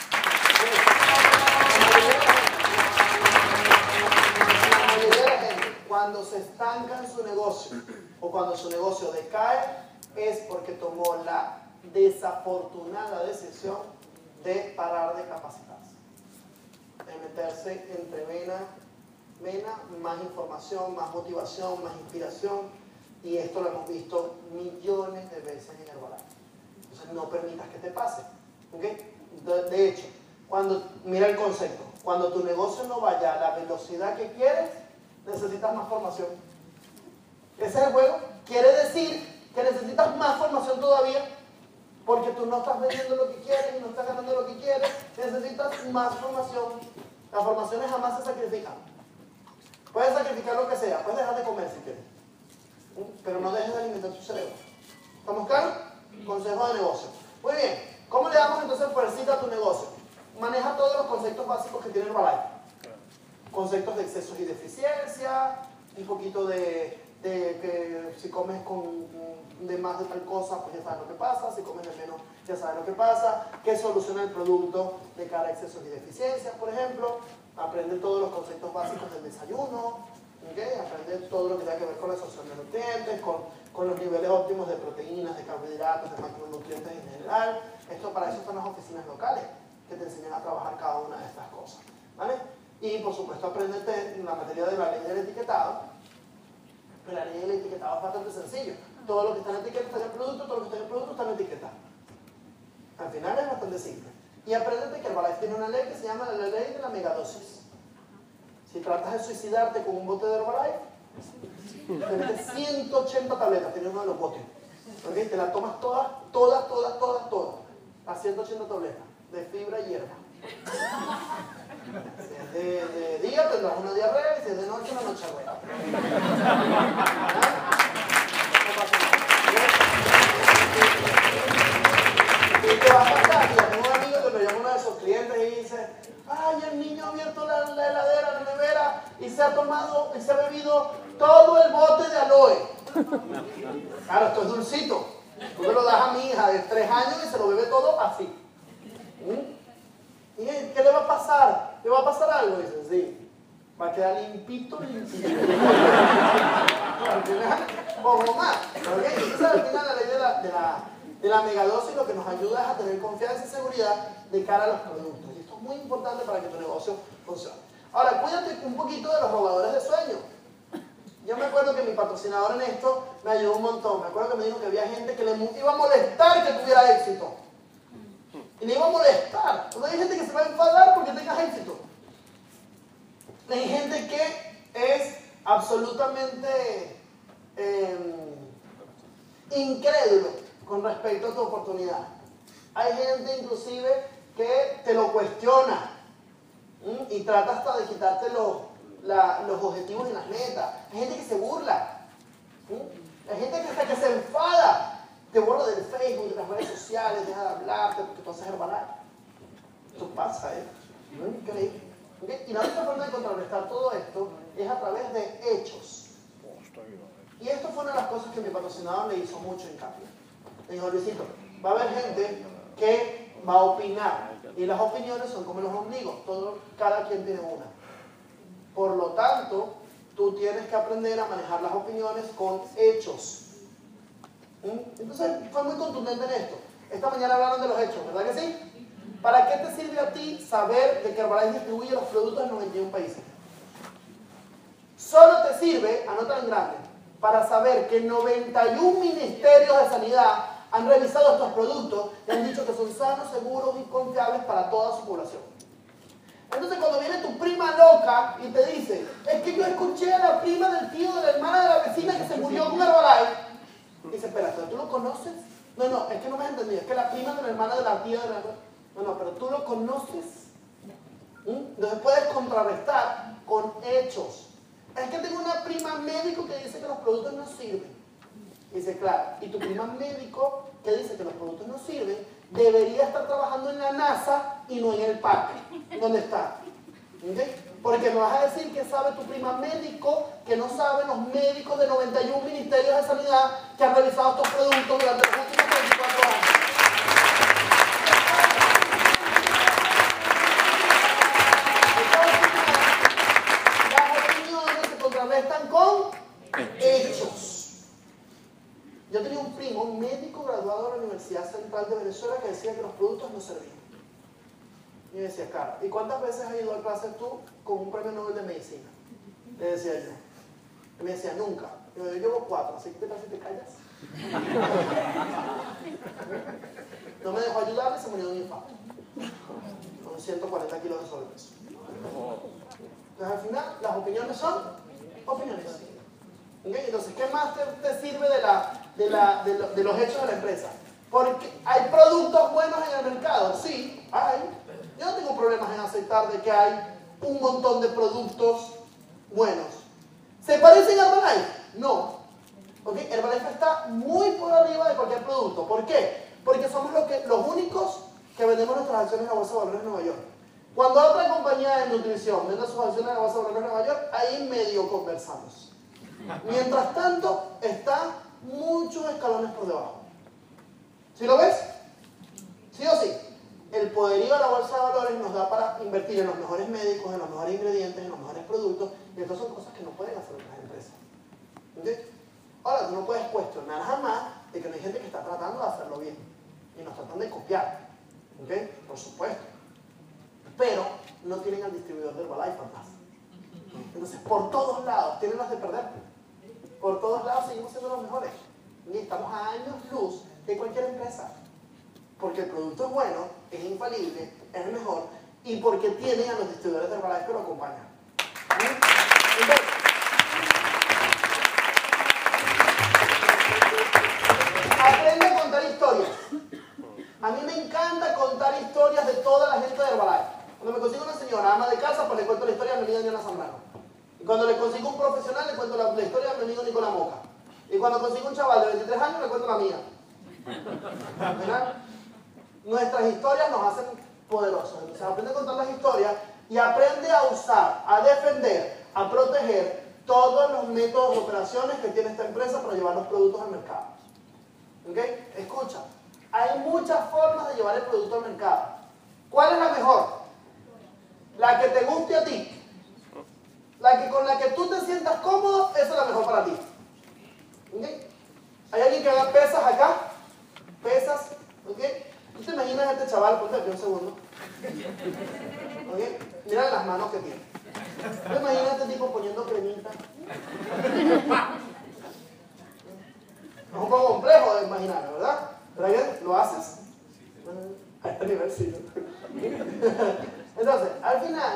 La mayoría de la gente, cuando se estanca en su negocio o cuando su negocio decae, es porque tomó la desafortunada decisión de parar de capacitarse, de meterse entre vena, más información, más motivación, más inspiración, y esto lo hemos visto millones de veces en Herbalife. Entonces no permitas que te pase. ¿Okay? De hecho, mira el concepto, cuando tu negocio no vaya a la velocidad que quieres, necesitas más formación. Ese es el juego. Quiere decir que necesitas más formación todavía, porque tú no estás vendiendo lo que quieres y no estás ganando lo que quieres, necesitas más formación. Las formaciones jamás se sacrifican. Puedes sacrificar lo que sea, puedes dejar de comer si quieres, pero no dejes de alimentar tu cerebro. ¿Estamos claros? Consejo de negocio. Muy bien, ¿cómo le damos entonces fuercita a tu negocio? Maneja todos los conceptos básicos que tiene Herbalife. Conceptos de excesos y deficiencia, un poquito de que si comes de más de tal cosa, pues ya sabes lo que pasa, si comes de menos, ya sabes lo que pasa, qué soluciona el producto de cara a excesos y deficiencias, por ejemplo. Aprende todos los conceptos básicos del desayuno, ¿okay? Aprende todo lo que tenga que ver con la absorción de nutrientes, con los niveles óptimos de proteínas, de carbohidratos, de macronutrientes en general. Para eso están las oficinas locales, que te enseñan a trabajar cada una de estas cosas, ¿vale? Y por supuesto aprendete la materia de la ley del etiquetado. Pero la ley del etiquetado es bastante sencillo. Todo lo que está en etiqueta está en el producto, todo lo que está en el producto está en etiqueta. Al final es bastante simple. Y apréndete que Herbalife tiene una ley que se llama la ley de la megadosis. Si tratas de suicidarte con un bote de Herbalife, te metes 180 tabletas, tienes uno de los botes. ¿Okay? Te las tomas todas, a 180 tabletas de fibra y hierba. Si es de día tendrás una diarrea y si es de noche una nocharrea. No pasa nada. Y te va a pasar, mira, tengo un amigo todo el bote de aloe. Claro, esto es dulcito. Tú me lo das a mi hija de 3 años y se lo bebe todo así. ¿Y qué le va a pasar? ¿Le va a pasar algo? Dicen, sí. Va a quedar limpito, limpito. Al final, poco más. ¿Okay? Esa es al final la ley de la megadosis, lo que nos ayuda es a tener confianza y seguridad de cara a los productos. Y esto es muy importante para que tu negocio funcione. Ahora, cuídate un poquito de los robadores de sueño. Yo me acuerdo que mi patrocinador en esto me ayudó un montón. Me acuerdo que me dijo que había gente que le iba a molestar que tuviera éxito. Y le iba a molestar. No hay gente que se va a enfadar porque tengas éxito. Hay gente que es absolutamente incrédulo con respecto a tu oportunidad. Hay gente inclusive que te lo cuestiona y trata hasta de quitarte los objetivos y las metas. Hay gente que se burla. Hay gente que hasta que se enfada. Te borra del Facebook, de las redes sociales, deja de hablarte porque tú haces Herbalife. Esto pasa, ¿no es increíble? ¿Okay? Y la única forma de contrarrestar todo esto es a través de hechos. Y esto fue una de las cosas que mi patrocinador le hizo mucho hincapié. Le dijo, Luisito, va a haber gente que va a opinar. Y las opiniones son como los ombligos. Cada quien tiene una. Por lo tanto, tú tienes que aprender a manejar las opiniones con hechos. Entonces, fue muy contundente en esto. Esta mañana hablaron de los hechos, ¿verdad que sí? ¿Para qué te sirve a ti saber de que Herbalife distribuye los productos en 91 países? Solo te sirve, anota en grande, para saber que 91 ministerios de sanidad han revisado estos productos y han dicho que son sanos, seguros y confiables para toda su población. Entonces cuando viene tu prima loca y te dice, es que yo escuché a la prima del tío, de la hermana de la vecina que se murió con Herbalife, dice, espera, ¿tú lo conoces? No, es que no me has entendido, es que la prima de la hermana de la tía de la... No, pero tú lo conoces. Entonces puedes contrarrestar con hechos. Es que tengo una prima médico que dice que los productos no sirven. Dice, claro, y tu prima médico que dice que los productos no sirven, debería estar trabajando en la NASA y no en el parque. ¿Dónde está? ¿Okay? Porque me vas a decir que sabe tu prima médico, que no saben los médicos de 91 ministerios de sanidad que han revisado estos productos durante los últimos 24 años. Las opiniones se contrarrestan con hechos. Yo tenía un primo, un médico graduado de la Universidad Central de Venezuela, que decía que los productos no servían. Y me decía, claro, ¿y cuántas veces has ido a clase tú con un premio Nobel de Medicina? Le decía yo. Y me decía, nunca. Yo llevo 4, así que te casi te callas. No me dejó ayudarle, se murió de un infarto. Con 140 kilos de sobrepeso. Entonces, al final, las opiniones son opiniones. ¿Okay? Entonces, ¿qué más te sirve de los hechos de la empresa? Porque hay productos buenos en el mercado. Sí, hay. Yo no tengo problemas en aceptar de que hay un montón de productos buenos. ¿Se parecen a Herbalife? No. ¿Okay? Herbalife está muy por arriba de cualquier producto. ¿Por qué? Porque somos los únicos que vendemos nuestras acciones en la Bolsa de Valores de Nueva York. Cuando otra compañía de nutrición vende sus acciones en la Bolsa de Valores de Nueva York, ahí medio conversamos. Mientras tanto, está muchos escalones por debajo. ¿Sí lo ves? ¿Sí o sí? El poderío de la Bolsa de Valores nos da para invertir en los mejores médicos, en los mejores ingredientes, en los mejores productos, y estas son cosas que no pueden hacer otras empresas. ¿Entiendes? Ahora, tú no puedes cuestionar jamás de que no hay gente que está tratando de hacerlo bien, y nos tratan de copiar. ¿Ok? Por supuesto. Pero no tienen al distribuidor de Herbalife atrás. Entonces, por todos lados, tienen las de perder. Por todos lados seguimos siendo los mejores. Y estamos a años luz de cualquier empresa. Porque el producto es bueno, es infalible, es el mejor, y porque tienen a los distribuidores de Herbalife que lo acompañan. Entonces, aprende a contar historias. A mí me encanta contar historias de toda la gente de Herbalife. Cuando me consigo una señora ama de casa, pues le cuento la historia de mi amiga Diana Zambrano. Y cuando le consigo un profesional, le cuento la historia de mi amigo Nicolás Moca. Y cuando consigo un chaval de 23 años, le cuento la mía. ¿Verdad? Nuestras historias nos hacen poderosos. Entonces aprende a contar las historias y aprende a usar, a defender, a proteger todos los métodos de operaciones que tiene esta empresa para llevar los productos al mercado. ¿Ok? Escucha, hay muchas formas de llevar el producto al mercado. ¿Cuál es la mejor? La que te guste a ti. Con la que tú te sientas cómodo, esa es la mejor para ti. ¿Ok? ¿Hay alguien que haga pesas acá? Pesas, ¿ok? ¿Tú te imaginas a este chaval? Ponte aquí un segundo. ¿Ok? Mira las manos que tiene. ¿Tú te imaginas a este tipo poniendo cremita? Es un poco complejo de imaginar, ¿verdad? Pero bien, lo haces. A este nivel sí. Entonces, al final,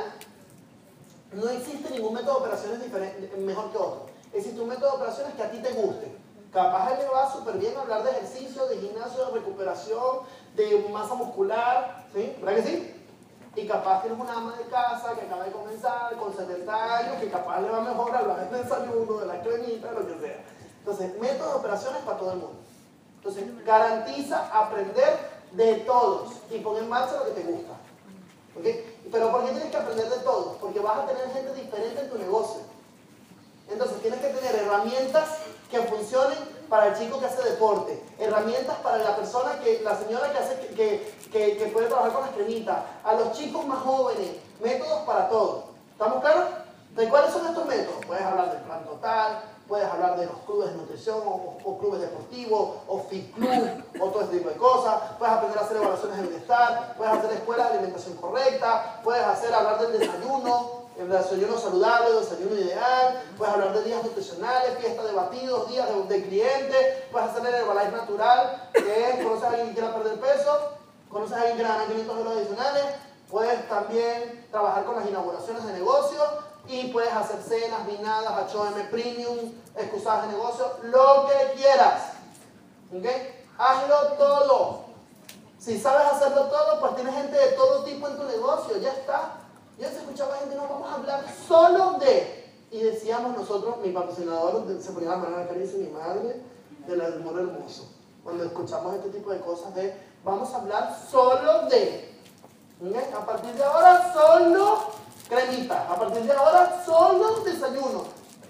no existe ningún método de operaciones diferente, mejor que otro. Existe un método de operaciones que a ti te guste. Capaz a él le va súper bien hablar de ejercicio, de gimnasio, de recuperación, de masa muscular, ¿sí? ¿Verdad que sí? Y capaz tienes una ama de casa que acaba de comenzar con 70 años, que capaz le va mejor hablar del desayuno, de la cremita, lo que sea. Entonces, método de operaciones para todo el mundo. Entonces, garantiza aprender de todos y pon en marcha lo que te gusta. ¿Okay? Pero ¿por qué tienes que aprender de todos? Porque vas a tener gente diferente en tu negocio. Entonces, tienes que tener herramientas que funcionen para el chico que hace deporte, herramientas para la persona la señora que puede trabajar con las cremitas, a los chicos más jóvenes, métodos para todos. ¿Estamos claros? ¿De cuáles son estos métodos? Puedes hablar del plan total, puedes hablar de los clubes de nutrición o clubes deportivos o fit club o todo ese tipo de cosas. Puedes aprender a hacer evaluaciones de bienestar, puedes hacer escuelas de alimentación correcta, puedes hablar del desayuno, el desayuno saludable, el desayuno ideal, puedes hablar de días nutricionales, fiesta de batidos, días de clientes, puedes hacer el Herbalife natural, que es, conoces a alguien que quiera perder peso, conoces a alguien que gana 500 euros adicionales, puedes también trabajar con las inauguraciones de negocio y puedes hacer cenas, vinadas, HOM premium, excusadas de negocio, lo que quieras. ¿Ok? Hazlo todo. Si sabes hacerlo todo, pues tienes gente de todo tipo en tu negocio, ya está. Yo se escuchaba gente, no, vamos a hablar solo de, y decíamos nosotros, mi patrocinador se ponía la mano en la cara y dice, mi madre, del amor hermoso. Cuando escuchamos este tipo de cosas de, vamos a hablar solo de, ¿okay? A partir de ahora solo cremita, a partir de ahora solo desayuno.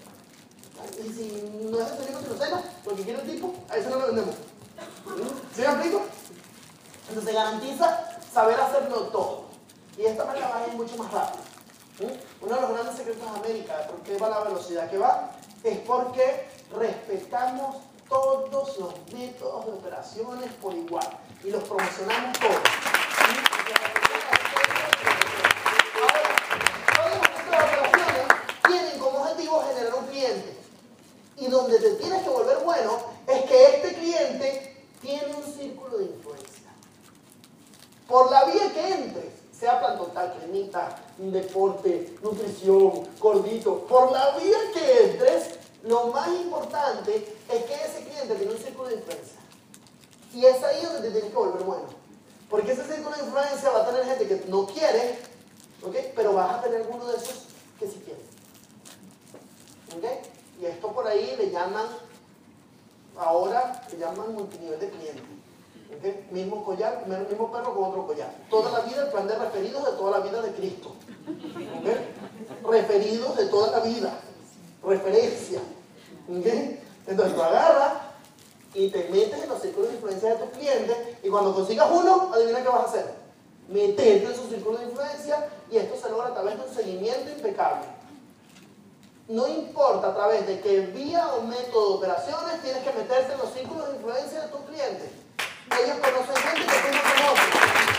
Y si no es desayuno, sino cena, porque quiere el tipo, a eso no lo vendemos. ¿Sí me explico? Entonces garantiza saber hacerlo todo. Y de esta manera va a ir mucho más rápido. Uno de los grandes secretos de América, de por qué va la velocidad que va, es porque respetamos todos los métodos de operaciones por igual y los promocionamos todos. Ahora, todos los métodos de operaciones tienen como objetivo generar un cliente. Y donde te tienes que volver bueno es que este cliente tiene un círculo de influencia. Por la vía que entres, sea plan total, cremita, deporte, nutrición, gordito, por la vía que entres, lo más importante es que ese cliente tiene un círculo de influencia. Y es ahí donde te tienes que volver bueno. Porque ese círculo de influencia va a tener gente que no quiere, ¿okay? Pero vas a tener alguno de esos que sí quiere. ¿Okay? Y esto por ahí le llaman, ahora le llaman multinivel de clientes. ¿Okay? Mismo collar, mismo perro con otro collar. Toda la vida el plan de referidos de toda la vida de Cristo. ¿Okay? Referidos de toda la vida. Referencia. ¿Okay? Entonces tú agarras y te metes en los círculos de influencia de tus clientes y cuando consigas uno, adivina qué vas a hacer. Meterte en su círculo de influencia y esto se logra a través de un seguimiento impecable. No importa a través de qué vía o método de operaciones tienes que meterte en los círculos de influencia de tus clientes. Ellos conocen gente que tú no conoces.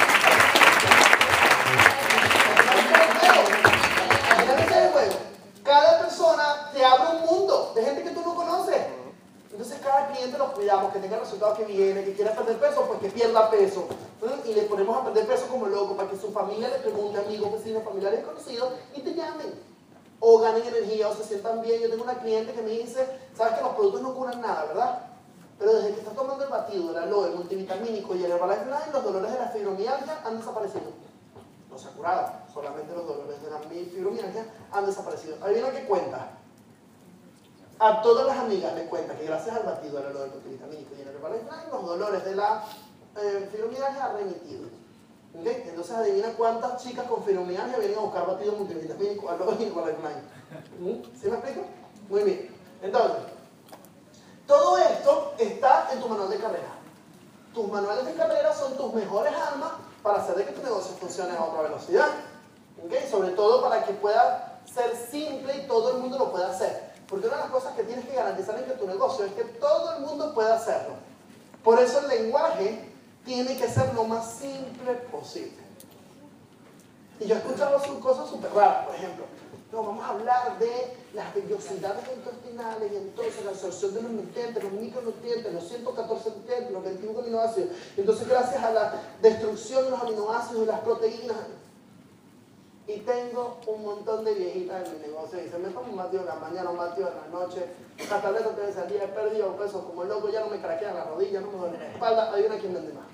Cada persona te abre un mundo de gente que tú no conoces. Entonces cada cliente lo cuidamos, que tenga resultados que viene, que quiera perder peso, pues que pierda peso. Y le ponemos a perder peso como loco para que su familia le pregunte, amigos, vecinos, familiares conocidos, y te llamen. O ganen energía, o se sientan bien. Yo tengo una cliente que me dice, sabes que los productos no curan nada, ¿verdad? Pero desde que estás tomando el batido, el aloe, el multivitamínico y el Herbalife Line, los dolores de la fibromialgia han desaparecido. No se ha curado, solamente los dolores de la fibromialgia han desaparecido. Ahí viene que cuenta. A todas las amigas les cuenta que gracias al batido, el aloe, el multivitamínico y el Herbalife Line, los dolores de la fibromialgia han remitido. ¿Okay? Entonces adivina cuántas chicas con fibromialgia vienen a buscar batido multivitamínico, aloe y Herbalife Line. ¿Sí me explico? Muy bien. Entonces, todo esto está en tu manual de carrera. Tus manuales de carrera son tus mejores armas para hacer de que tu negocio funcione a otra velocidad. ¿Okay? Sobre todo para que pueda ser simple y todo el mundo lo pueda hacer. Porque una de las cosas que tienes que garantizar en que tu negocio es que todo el mundo pueda hacerlo. Por eso el lenguaje tiene que ser lo más simple posible. Y yo he escuchado cosas súper raras, por ejemplo. No, vamos a hablar de las vellosidades intestinales y entonces la absorción de los nutrientes, los micronutrientes, los 114 nutrientes, los 21 aminoácidos. Y entonces gracias a la destrucción de los aminoácidos y las proteínas. Y tengo un montón de viejitas en mi negocio y dicen, me tomo un batido en la mañana, un batido en la noche, la tableta 3 veces al día, he perdido peso como el loco, ya no me craquean las rodillas, no me duele la espalda, hay una quien vende más.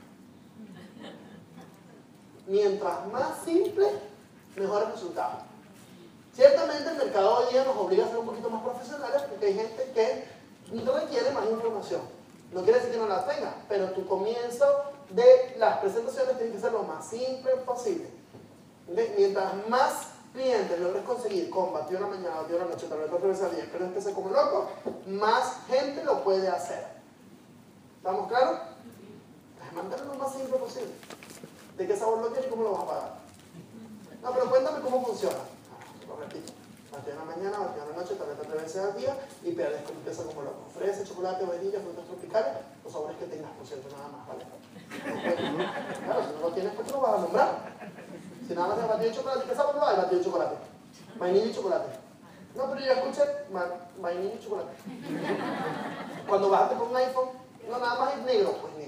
Mientras más simple, mejores resultados. Ciertamente el mercado hoy día nos obliga a ser un poquito más profesionales porque hay gente que requiere más información. No quiere decir que no la tenga, pero tu comienzo de las presentaciones tiene que ser lo más simple posible. Mientras más clientes logres conseguir con batido en la mañana, batido en la noche, tableta 3 veces al día, que no empecé como loco, más gente lo puede hacer. ¿Estamos claros? Mantenerlo lo más simple posible. ¿De qué sabor lo quieres y cómo lo vas a pagar? No, pero cuéntame cómo funciona. Lo repito. Batido en la mañana, batido en la noche, tableta 3 veces al día y pierdes con empieza como loco. Fresa, chocolate, vainilla, frutas tropicales, los sabores que tengas, por cierto, nada más, ¿vale? Claro, si no lo tienes, pues te lo vas a nombrar. Si nada más de batido de chocolate, ¿qué sabor no hay? Batido de chocolate. Vainilla y chocolate. No, pero yo escuché vainilla y chocolate. Cuando bajaste con un iPhone, no, nada más es negro. Pues